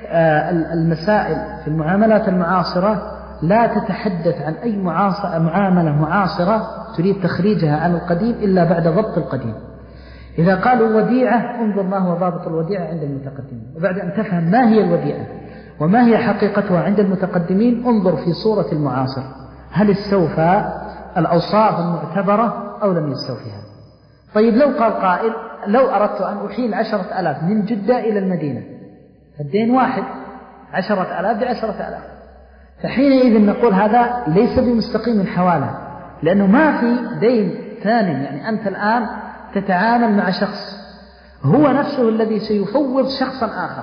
المسائل في المعاملات المعاصرة لا تتحدث عن أي معاملة معاصرة تريد تخريجها عن القديم إلا بعد ضبط القديم. إذا قالوا وديعة انظر ما هو ضابط الوديعة عند المتقدمين، وبعد أن تفهم ما هي الوديعة وما هي حقيقتها عند المتقدمين انظر في صورة المعاصر، هل استوفى الأوصاف المعتبرة أو لم يستوفيها. طيب لو قال قائل لو أردت أن أحيل عشرة ألاف من جدة إلى المدينة، الدين واحد، عشرة ألاف بعشرة ألاف، فحينئذ نقول هذا ليس بمستقيم الحوالة، لأنه ما في دين ثاني. يعني أنت الآن تتعامل مع شخص هو نفسه الذي سيفوض شخصا آخر،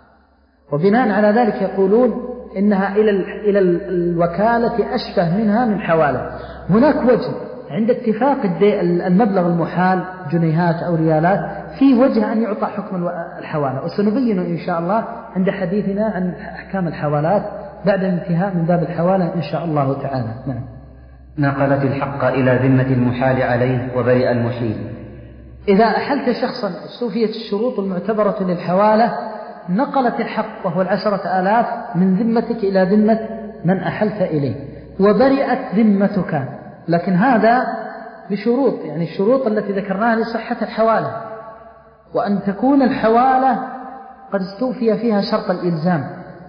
وبناء على ذلك يقولون إنها إلى إلى الوكالة أشبه منها من حوالة. هناك وجه عند اتفاق المبلغ المحال جنيهات أو ريالات، في وجه أن يعطى حكم الحوالة، وسنبينه إن شاء الله عند حديثنا عن أحكام الحوالات بعد الانتهاء من باب الحوالة إن شاء الله تعالى. نعم. نقلت الحق إلى ذمة المحال عليه وبرئ المحيل. إذا أحلت شخصا استوفيت الشروط المعتبرة للحوالة نقلت الحق وهو العشرة آلاف من ذمتك إلى ذمة من أحلت إليه، وبرئت ذمتك، لكن هذا بشروط، يعني الشروط التي ذكرناها لصحة الحوالة، وأن تكون الحوالة قد استوفي فيها شرط الإلزام،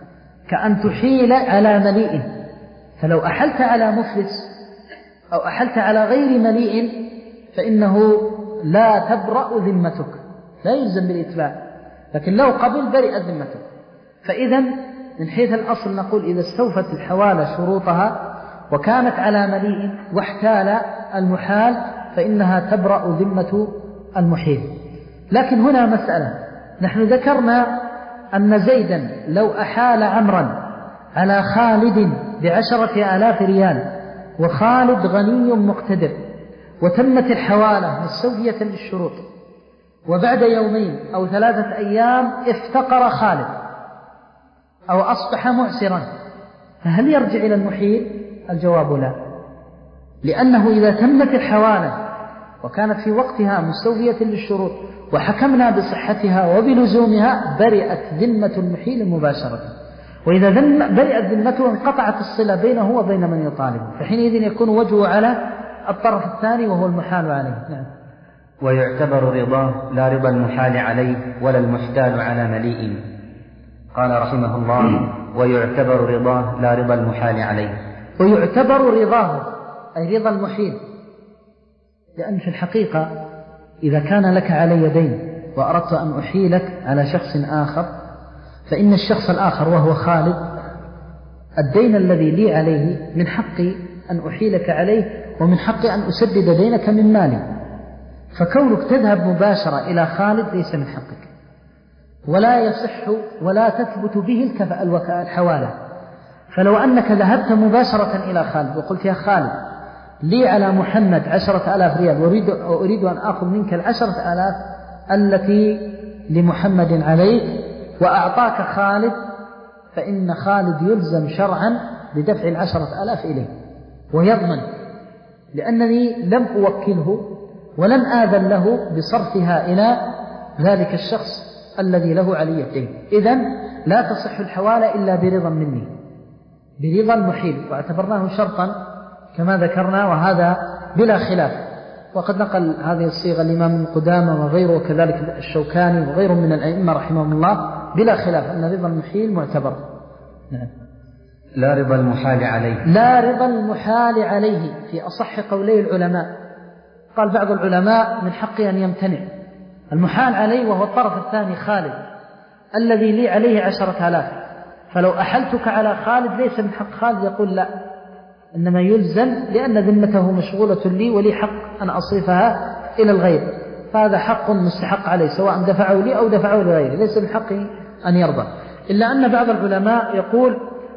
كأن تحيل على مليء، فلو أحلت على مفلس أو أحلت على غير مليء فإنه لا تبرأ ذمتك، لا يلزم بالإتباع، لكن لو قبل برئت ذمتك. فإذا من حيث الأصل نقول إذا استوفت الحوالة شروطها وكانت على مليء واحتال المحال فإنها تبرأ ذمة المحيل. لكن هنا مسألة، نحن ذكرنا أن زيدا لو أحال عمرا على خالد بعشرة آلاف ريال وخالد غني مقتدر وتمت الحوالة مستوفية للشروط، وبعد يومين أو ثلاثة أيام افتقر خالد أو أصبح معسرا، فهل يرجع إلى المحيل؟ الجواب لا، لأنه إذا تمت الحوالة وكانت في وقتها مستوفية للشروط وحكمنا بصحتها وبلزومها برئت ذمة المحيل مباشرة، وإذا برئت ذمته انقطعت الصلة بينه وبين من يطالبه، فحينئذ يكون وجهه على الطرف الثاني وهو المحال عليه. نعم. ويعتبر رضاه لا رضا المحال عليه ولا المحتال على مليء. قال رحمه الله: ويعتبر رضاه لا رضا المحال عليه. ويعتبر رضاه أي رضا المحيل، لأن في الحقيقة إذا كان لك علي دين وأردت أن أحيلك على شخص آخر، فإن الشخص الآخر وهو خالد الدين الذي لي عليه من حقي أن أحيلك عليه ومن حقي أن أسدد دينك من مالي، فكونك تذهب مباشرة إلى خالد ليس من حقك، ولا يصح ولا تثبت به الحوالة. فلو أنك ذهبت مباشرة إلى خالد وقلت يا خالد لي على محمد عشرة آلاف ريال وأريد, وأريد أن أخذ منك العشرة آلاف التي لمحمد عليك، وأعطاك خالد، فإن خالد يلزم شرعا بدفع العشرة آلاف إليه ويضمن، لأنني لم أوكله ولم آذن له بصرفها إلى ذلك الشخص الذي له علي الدين. إذن لا تصح الحوالة إلا برضا مني، برضا المحيل، واعتبرناه شرطا كما ذكرنا، وهذا بلا خلاف. وقد نقل هذه الصيغة الإمام ابن قدامة وغيره، وكذلك الشوكاني وغيره من الأئمة رحمهم الله بلا خلاف أن رضا المحيل معتبر. نعم. لا رضا المحال عليه. لا رضا المحال عليه في أصح قولي العلماء. قال بعض العلماء من حقه أن يمتنع المحال عليه، وهو الطرف الثاني خالد الذي لي عليه عشرة آلاف، فلو أحلتك على خالد ليس من حق خالد يقول لا، إنما يلزم لأن ذمته مشغولة لي ولي حق أن أصرفها إلى الغير، فهذا حق مستحق عليه سواء دفعه لي أو دفعه لغيره، ليس من حقه أن يرضى. إلا أن بعض العلماء يقول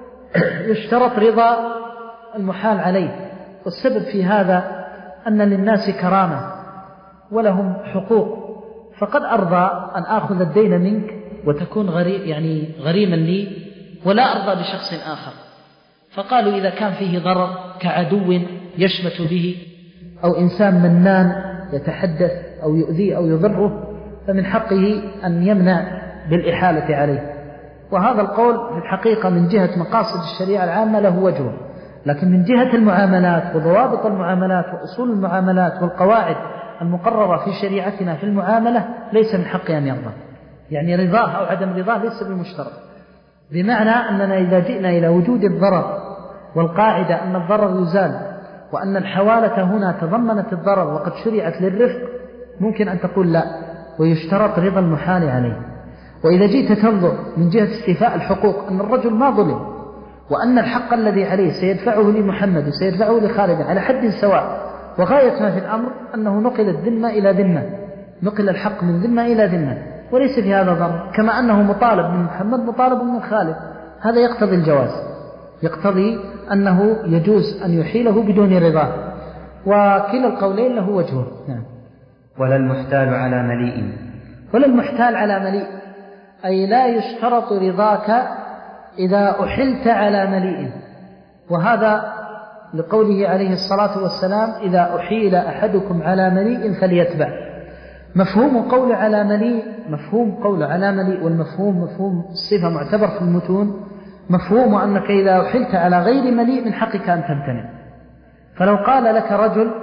يشترط رضا المحال عليه، والسبب في هذا أن للناس كرامة ولهم حقوق، فقد أرضى أن آخذ الدين منك وتكون غريم يعني غريما لي، ولا أرضى بشخص آخر. فقالوا إذا كان فيه ضرر كعدو يشمت به أو إنسان منان يتحدث أو يؤذيه أو يضره، فمن حقه أن يمنع بالإحالة عليه. وهذا القول في الحقيقة من جهة مقاصد الشريعة العامة له وجه، لكن من جهة المعاملات وضوابط المعاملات وأصول المعاملات والقواعد المقررة في شريعتنا في المعاملة ليس من حقه أن يرضى. يعني رضاه أو عدم رضاه ليس بمشترط، بمعنى أننا إذا جئنا إلى وجود الضرر، والقاعدة أن الضرر يزال، وأن الحوالة هنا تضمنت الضرر وقد شرعت للرفق، ممكن أن تقول لا، ويشترط رضا المحال عليه. وإذا جئت تنظر من جهة استيفاء الحقوق أن الرجل ما ظلم، وأن الحق الذي عليه سيدفعه لمحمد وسيدفعه لخالد على حد سواء، وغاية ما في الأمر أنه نقل الذمة إلى ذمة، نقل الحق من ذمة إلى ذمة، وليس في هذا ضرر، كما أنه مطالب من محمد مطالب من خالد، هذا يقتضي الجواز، يقتضي أنه يجوز أن يحيله بدون رضاه، وكلا القولين له وجهه. نعم. ولا المحتال على مليء. ولا المحتال على مليء، أي لا يشترط رضاك إذا أحلت على مليء، وهذا لقوله عليه الصلاة والسلام إذا أحيل أحدكم على مليء فليتبع. مفهوم قول على مليء مفهوم قول على مليء والمفهوم مفهوم الصفة معتبر في المتون، مفهوم أنك إذا أحلت على غير مليء من حقك أن تمتنع. فلو قال لك رجل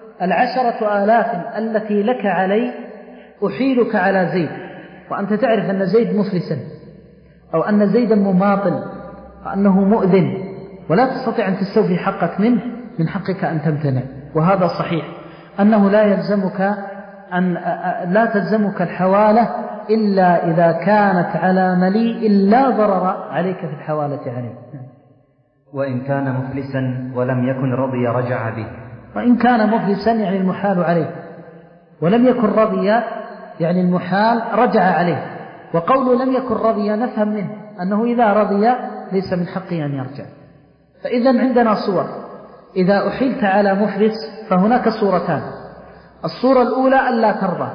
العشرة آلاف التي لك علي أحيلك على زيد، وأنت تعرف أن زيد مفلسا أو أن زيدا مماطل وأنه مؤذن، ولا تستطيع أن تستوفي حقك منه، من حقك أن تمتنع. وهذا صحيح أنه لا يلزمك أن لا تلزمك الحوالة إلا إذا كانت على مليء لا ضرر عليك في الحوالة عليه. وإن كان مفلسا ولم يكن رضي رجع به. وإن كان مفلسا يعني المحال عليه، ولم يكن رضي يعني المحال رجع عليه. وقوله لم يكن رضي نفهم منه أنه إذا رضي ليس من حقه أن يرجع. فإذا عندنا صور، إذا أحلت على مفلس فهناك صورتان. الصورة الأولى ألا ترضى،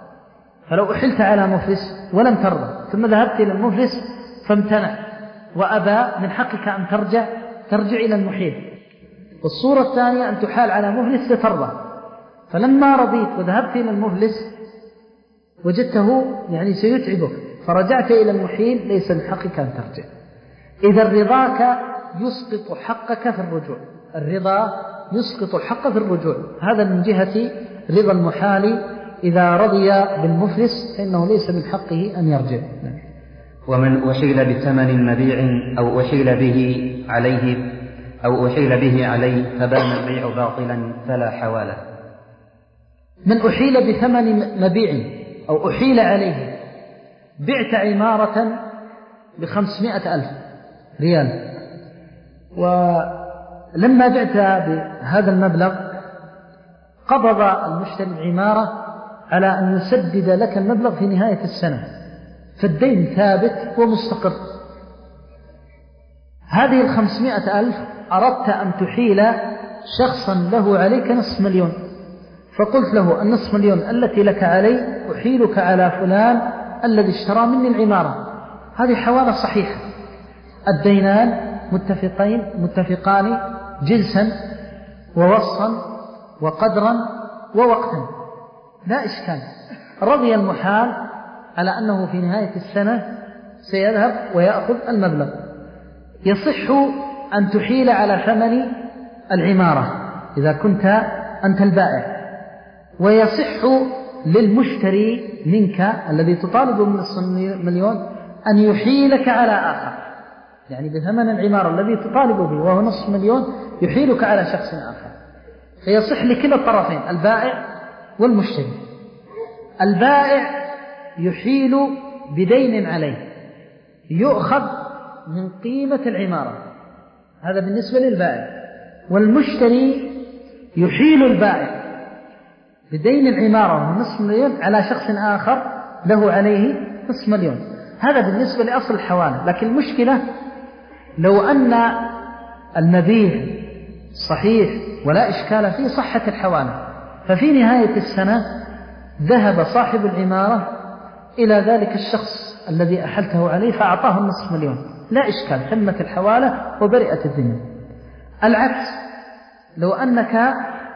فلو أحلت على مفلس ولم ترضى ثم ذهبت إلى المفلس فامتنع وأبى، من حقك أن ترجع ترجع إلى المحيل. والصورة الثانية أن تحال على مفلس لترضى، فلما رضيت وذهبت إلى المفلس وجدته يعني سيتعبك فرجعت إلى المحيل، ليس من حقك أن ترجع. إذا رضاك يسقط حقك في الرجوع، الرضا يسقط الحق في الرجوع. هذا من جهة رضا المحال، إذا رضي بالمفلس فإنه ليس من حقه أن يرجع. ومن أحيل بثمن مبيع أو أحيل به عليه أو أحيل به عليه فبان البيع باطلا فلا حوالة. من أحيل بثمن مبيع أو أحيل عليه، بعت عمارة بخمسمائة ألف ريال، ولما بعتها بهذا المبلغ قبض المشتري العمارة على أن يسدد لك المبلغ في نهاية السنة، فالدين ثابت ومستقر. هذه الخمسمائة ألف أردت أن تحيل شخصا له عليك نصف مليون، فقلت له النصف مليون التي لك علي أحيلك على فلان الذي اشترى مني العمارة. هذه حوالة صحيحة، الدينان متفقين متفقان جنسا ووصفا وقدرا ووقتا، لا إشكال. رضي المحال على أنه في نهاية السنة سيذهب ويأخذ المبلغ. يصح أن تحيل على ثمن العمارة إذا كنت أنت البائع، ويصح للمشتري منك الذي تطالب من المليون أن يحيلك على آخر، يعني بثمن العمارة الذي تطالب به وهو نصف مليون يحيلك على شخص آخر، فيصح لكلا الطرفين البائع والمشتري. البائع يحيل بدين عليه يؤخذ من قيمة العمارة، هذا بالنسبة للبائع. والمشتري يحيل البائع بدين العمارة نصف مليون على شخص آخر له عليه نصف مليون، هذا بالنسبة لأصل الحوالة. لكن المشكلة لو أن المبيع صحيح ولا إشكال في صحة الحوالة، ففي نهاية السنة ذهب صاحب العمارة إلى ذلك الشخص الذي أحلته عليه فأعطاه النصف مليون، لا إشكال، تمت الحوالة وبرئت الذمة. العكس لو أنك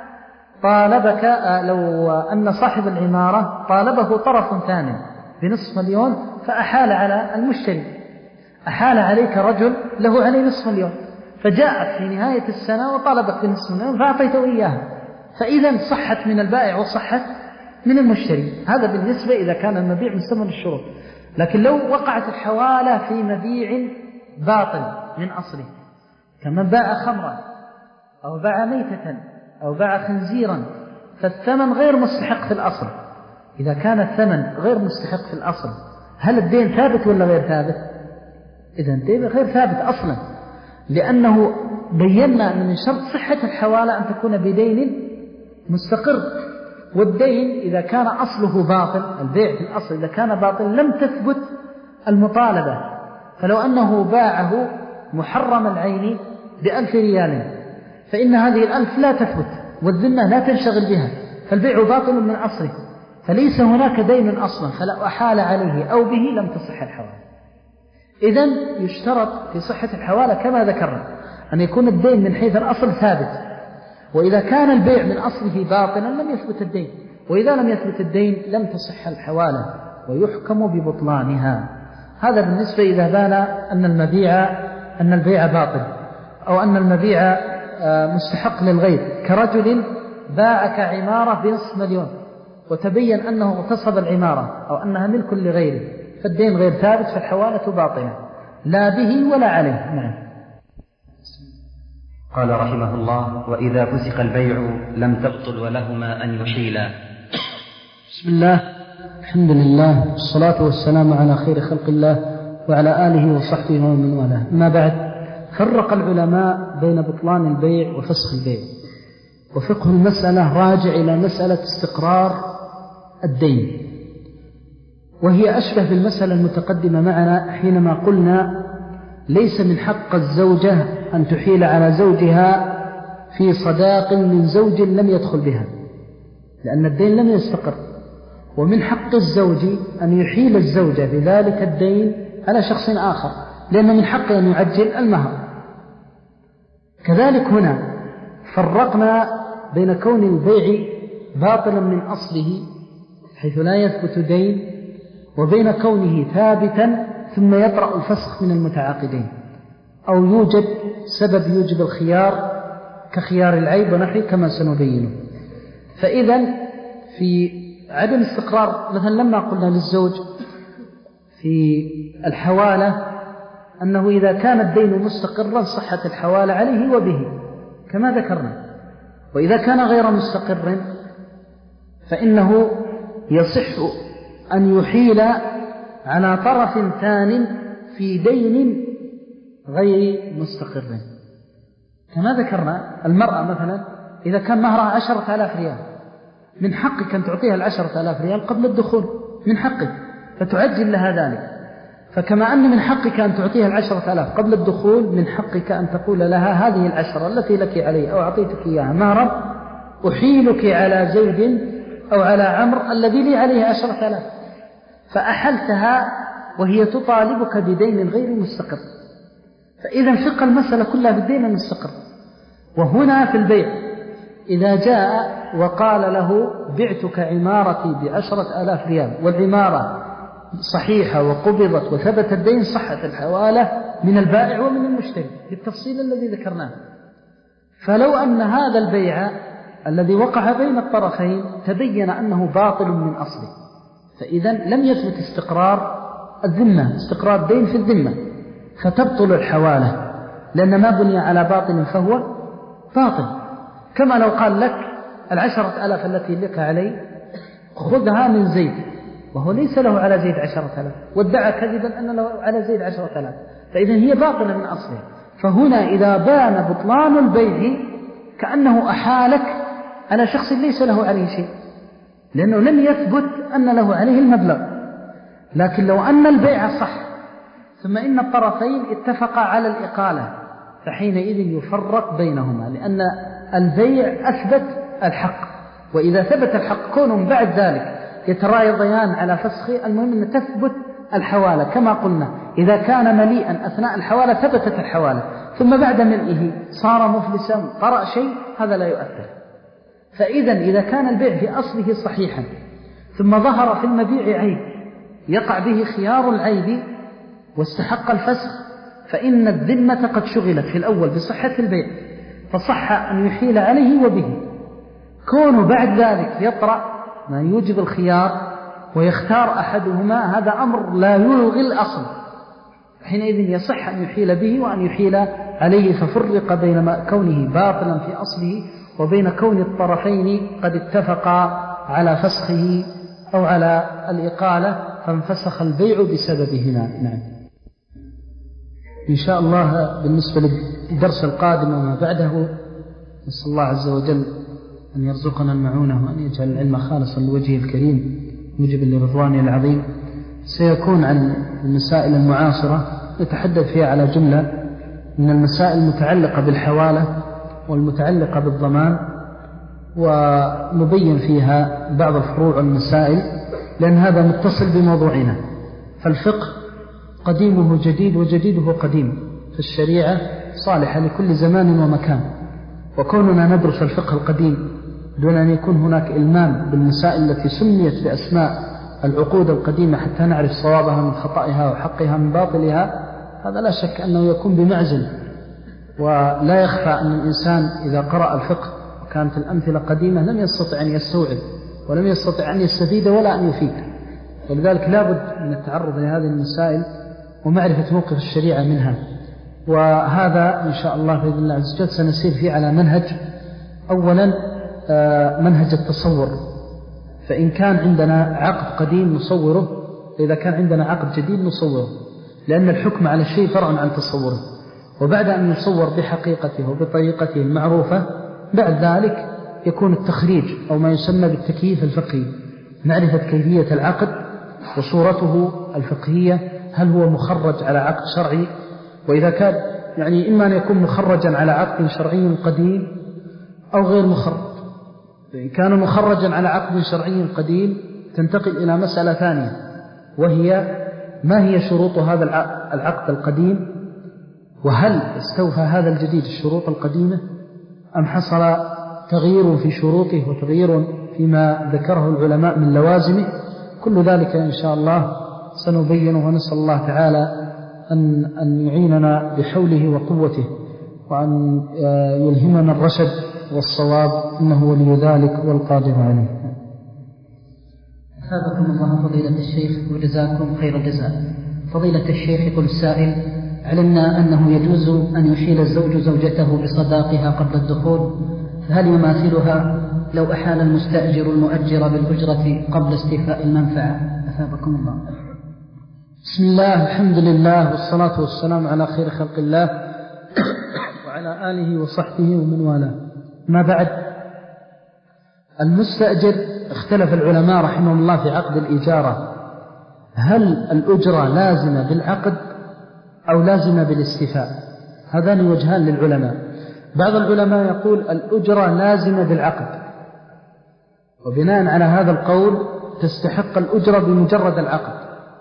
طالبك لو أن صاحب العمارة طالبه طرف ثاني بنصف مليون فأحال على المشتري، أحال عليك رجل له عليه نصف مليون فجاءت في نهاية السنة وطالبك بنصف مليون فأعطيته إياها، فإذا صحت من البائع وصحت من المشتري. هذا بالنسبة إذا كان المبيع مستمر الشروط. لكن لو وقعت الحوالة في مبيع باطل من أصله كمن باع خمرا أو باع ميتة أو باع خنزيرا فالثمن غير مستحق في الأصل، إذا كان الثمن غير مستحق في الأصل هل الدين ثابت ولا غير ثابت؟ إذا الدين غير ثابت أصلا، لأنه بينا أن من شرط صحة الحوالة أن تكون بدين مستقر، والدين إذا كان أصله باطل، البيع في الأصل إذا كان باطل لم تثبت المطالبة. فلو أنه باعه محرم العين بألف ريال فإن هذه الألف لا تثبت والذمة لا تنشغل بها، فالبيع باطل من أصله، فليس هناك دين أصلا، فلو أحال عليه أو به لم تصح الحوالة. إذن يشترط في صحة الحوالة كما ذكرنا أن يكون الدين من حيث الأصل ثابت، وإذا كان البيع من أصله باطلا لم يثبت الدين، وإذا لم يثبت الدين لم تصح الحوالة ويحكم ببطلانها. هذا بالنسبة إذا بان أن المبيع أن البيع باطل أو أن المبيع مستحق للغير، كرجل باعك عمارة بنصف مليون وتبين أنه اغتصب العمارة أو أنها ملك لغيره، فالدين غير ثابت فالحوالة باطلة لا به ولا عليه. نعم. قال رحمه الله: وإذا فسق البيع لم تبطل ولهما أن يحيلا. بسم الله، الحمد لله، والصلاة والسلام على خير خلق الله وعلى آله وصحبه ومن والاه. ما بعد، فرق العلماء بين بطلان البيع وفسخ البيع، وفقه المسألة راجع إلى مسألة استقرار الدين، وهي أشبه بالمسألة المتقدمة معنا حينما قلنا ليس من حق الزوجة أن تحيل على زوجها في صداق من زوج لم يدخل بها، لأن الدين لم يستقر، ومن حق الزوج أن يحيل الزوجة بذلك الدين على شخص آخر، لأن من حقه أن يعجل المهر. كذلك هنا فرقنا بين كون البيع باطلا من أصله حيث لا يثبت دين، وبين كونه ثابتا ثم يطرأ الفسخ من المتعاقدين، أو يوجد سبب يوجب الخيار كخيار العيب ونحوه كما سنبينه. فإذا في عدم استقرار، مثلا لما قلنا للزوج في الحوالة أنه إذا كان الدين مستقرا صحت الحوالة عليه وبه كما ذكرنا، وإذا كان غير مستقر فإنه يصح أن يحيل على طرف ثان في دين غير مستقر. كما ذكرنا المرأة مثلا إذا كان مهرها عشرة آلاف ريال، من حقك أن تعطيها العشرة آلاف ريال قبل الدخول، من حقك فتعجل لها ذلك. فكما أن من حقك أن تعطيها العشرة آلاف قبل الدخول، من حقك أن تقول لها هذه العشرة التي لك علي أو أعطيتك إياها مهرا أحيلك على زيد أو على عمر الذي لي عليه عشرة آلاف، فأحلتها وهي تطالبك بدين غير مستقر. فإذا فقه المسألة كلها بالدين المستقر. وهنا في البيع إذا جاء وقال له بعتك عمارتي بعشرة آلاف ريال، والعمارة صحيحة وقبضت وثبت الدين صحت الحوالة من البائع ومن المشتري بالتفصيل الذي ذكرناه. فلو أن هذا البيع الذي وقع بين الطرفين تبين أنه باطل من أصله، فإذا لم يثبت استقرار الذمة، استقرار الدين في الذمة، فتبطل الحوالة، لأن ما بني على باطل فهو باطل. كما لو قال لك العشرة ألاف التي لك علي خذها من زيد، وهو ليس له على زيد عشرة ألاف، وادعى كذبا أن له على زيد عشرة ألاف، فإذا هي باطلة من أصلها. فهنا إذا بان بطلان البيع كأنه أحالك على شخص ليس له عليه شيء، لأنه لم يثبت أن له عليه المبلغ. لكن لو أن البيع صح ثم إن الطرفين اتفقا على الإقالة، فحينئذ يفرق بينهما، لأن البيع أثبت الحق، وإذا ثبت الحق كونهم بعد ذلك يترايضيان على فسخه، المهم أن تثبت الحوالة. كما قلنا إذا كان مليئا أثناء الحوالة ثبتت الحوالة، ثم بعد ملئه صار مفلسا طرأ شيء، هذا لا يؤثر. فإذا إذا كان البيع في أصله صحيحا ثم ظهر في المبيع عيب يقع به خيار العيب واستحق الفسخ، فإن الذمة قد شغلت في الأول بصحة البيع، فصح أن يحيل عليه وبه. كونه بعد ذلك يطرأ ما يوجب الخيار ويختار أحدهما، هذا أمر لا يلغي الأصل، حينئذ يصح أن يحيل به وأن يحيل عليه. ففرق بين كونه باطلا في أصله وبين كون الطرفين قد اتفقا على فسخه أو على الإقالة، فانفسخ البيع بسببهما. نعم. إن شاء الله بالنسبة للدرس القادم وما بعده نسأل الله عز وجل أن يرزقنا المعونة وأن يجعل العلم خالصا لوجهه الكريم موجبا لرضوانه العظيم. سيكون عن المسائل المعاصرة نتحدث فيها على جملة من المسائل المتعلقة بالحوالة والمتعلقة بالضمان، ونبين فيها بعض الفروع والمسائل، لأن هذا متصل بموضوعنا. فالفقه قديمه جديد وجديده قديم، فالشريعة صالحة لكل زمان ومكان، وكوننا ندرس الفقه القديم دون أن يكون هناك إلمام بالمسائل التي سميت بأسماء العقود القديمة حتى نعرف صوابها من خطأها وحقها من باطلها، هذا لا شك أنه يكون بمعزل. ولا يخفى أن الإنسان إذا قرأ الفقه وكانت الأمثلة قديمة لم يستطع أن يستوعب ولم يستطع أن يستفيد ولا أن يفيد، ولذلك لا بد من التعرض لهذه المسائل ومعرفة موقف الشريعة منها. وهذا إن شاء الله بإذن الله عز وجل سنسير فيه على منهج، أولا منهج التصور، فإن كان عندنا عقد قديم نصوره، وإذا كان عندنا عقد جديد نصوره، لأن الحكم على الشيء فرع عن تصوره. وبعد أن يصور بحقيقته وبطريقته المعروفة، بعد ذلك يكون التخريج أو ما يسمى بالتكييف الفقهي، معرفة كيفية العقد وصورته الفقهية، هل هو مخرج على عقد شرعي، وإذا كان يعني إما أن يكون مخرجا على عقد شرعي قديم أو غير مخرج. إن كان مخرجا على عقد شرعي قديم تنتقل إلى مسألة ثانية، وهي ما هي شروط هذا العقد القديم، وهل استوفى هذا الجديد الشروط القديمة أم حصل تغيير في شروطه وتغيير فيما ذكره العلماء من لوازمه. كل ذلك إن شاء الله سنبينه، ونسأل الله تعالى أن, أن يعيننا بحوله وقوته، وأن يلهمنا الرشد والصواب، إنه ولي ذلك والقادر عليه. أثابكم الله فضيلة الشيخ وجزاكم خير الجزاء. فضيلة الشيخ يقول السائل: علمنا أنه يجوز أن يحيل الزوج زوجته بصداقها قبل الدخول، فهل يماثلها لو أحال المستأجر المؤجر بالأجرة قبل استيفاء المنفعة؟ أثابكم الله. بسم الله، الحمد لله، والصلاة والسلام على خير خلق الله وعلى آله وصحبه ومن والاه. ما بعد، المستأجر اختلف العلماء رحمهم الله في عقد الإجارة، هل الأجرة لازمة بالعقد أو لازمة بالاستيفاء؟ هذان وجهان للعلماء. بعض العلماء يقول الأجرة لازمة بالعقد، وبناء على هذا القول تستحق الأجرة بمجرد العقد،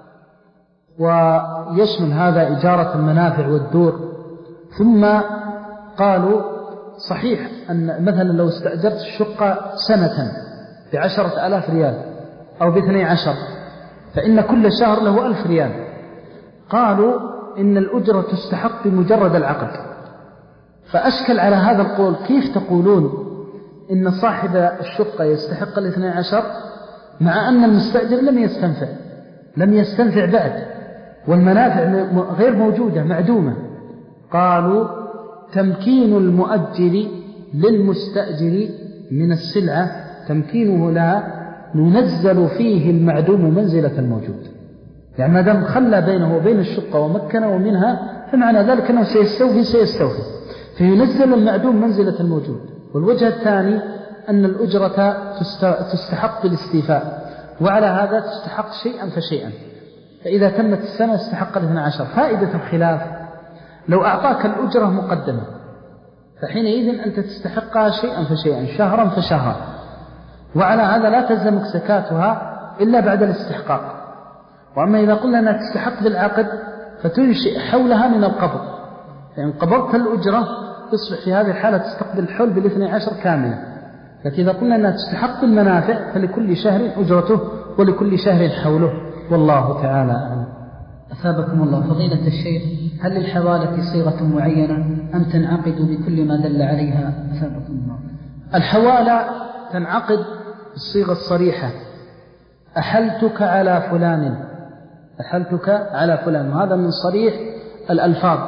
ويشمل هذا إجارة المنافع والدور. ثم قالوا صحيح أن مثلا لو استأجرت الشقة سنة بعشرة آلاف ريال أو باثني عشر، فإن كل شهر له ألف ريال. قالوا إن الأجرة تستحق بمجرد العقد. فأشكل على هذا القول، كيف تقولون إن صاحب الشقة يستحق الاثنى عشر مع أن المستأجر لم يستنفع لم يستنفع بعد والمنافع غير موجودة معدومة؟ قالوا تمكين المؤجر للمستأجر من السلعة تمكينه لها ننزل فيه المعدوم منزلة الموجود. يعني ما دام خلى بينه وبين الشقة ومكنه منها فمعنى ذلك أنه سيستوفي سيستوفي فينزل المعدوم منزلة الموجود. والوجه الثاني أن الأجرة تستحق بالاستيفاء، وعلى هذا تستحق شيئا فشيئا، فإذا تمت السنة استحق الاثنى عشر. فائدة الخلاف لو أعطاك الأجرة مقدمة فحينئذ أنت تستحقها شيئا فشيئا شهرا فشهرا، وعلى هذا لا تلزمك زكاتها إلا بعد الاستحقاق. وأما إذا قلنا أنها تستحق بالعقد فتنشئ حولها من القبض، يعني قبضت الأجرة تصبح في هذه الحالة تستقبل الحول بالاثنى عشر كاملة. لكن إذا قلنا أنها تستحق المنافع فلكل شهر أجرته ولكل شهر حوله، والله تعالى أعلم. أثابكم الله. فضيلة الشيخ، هل للحوالة صيغة معينة أم تنعقد بكل ما دل عليها؟ أثابكم الله. الحوالة تنعقد بالصيغة الصريحة، أحلتك على فلان، أحلتك على فلان، وهذا من صريح الألفاظ.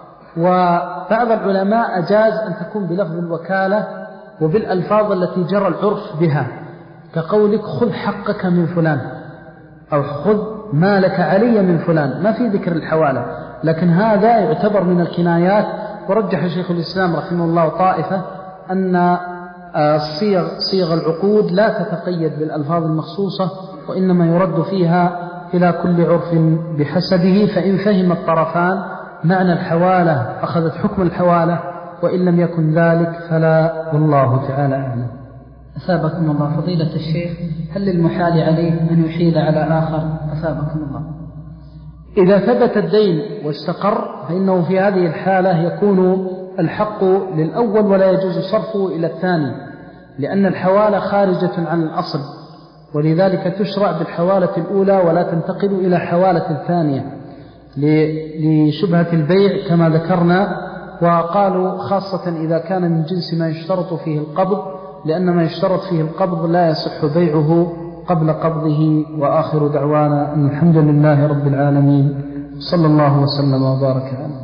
وبعض العلماء أجاز أن تكون بلفظ الوكالة وبالألفاظ التي جرى العرف بها، كقولك خذ حقك من فلان أو خذ مالك علي من فلان، ما في ذكر الحوالة. لكن هذا يعتبر من الكنايات. ورجح شيخ الإسلام رحمه الله طائفة أن صيغ, صيغ العقود لا تتقيد بالألفاظ المخصوصة، وإنما يرد فيها إلى كل عرف بحسبه، فإن فهم الطرفان معنى الحوالة أخذت حكم الحوالة، وإن لم يكن ذلك فلا، والله تعالى أعلم. أثابكم الله. فضيلة الشيخ، هل للمحال عليه أن يحيل على آخر؟ أثابكم الله. إذا ثبت الدين واستقر فإنه في هذه الحالة يكون الحق للأول ولا يجوز صرفه إلى الثاني، لأن الحوالة خارجة عن الأصل، ولذلك تشرع بالحوالة الأولى ولا تنتقل إلى حوالة ثانية لشبهة البيع كما ذكرنا. وقالوا خاصة إذا كان من جنس ما يشترط فيه القبض، لأن ما يشترط فيه القبض لا يصح بيعه قبل قبضه. وآخر دعوانا أن الحمد لله رب العالمين، صلى الله وسلم وبارك عليه.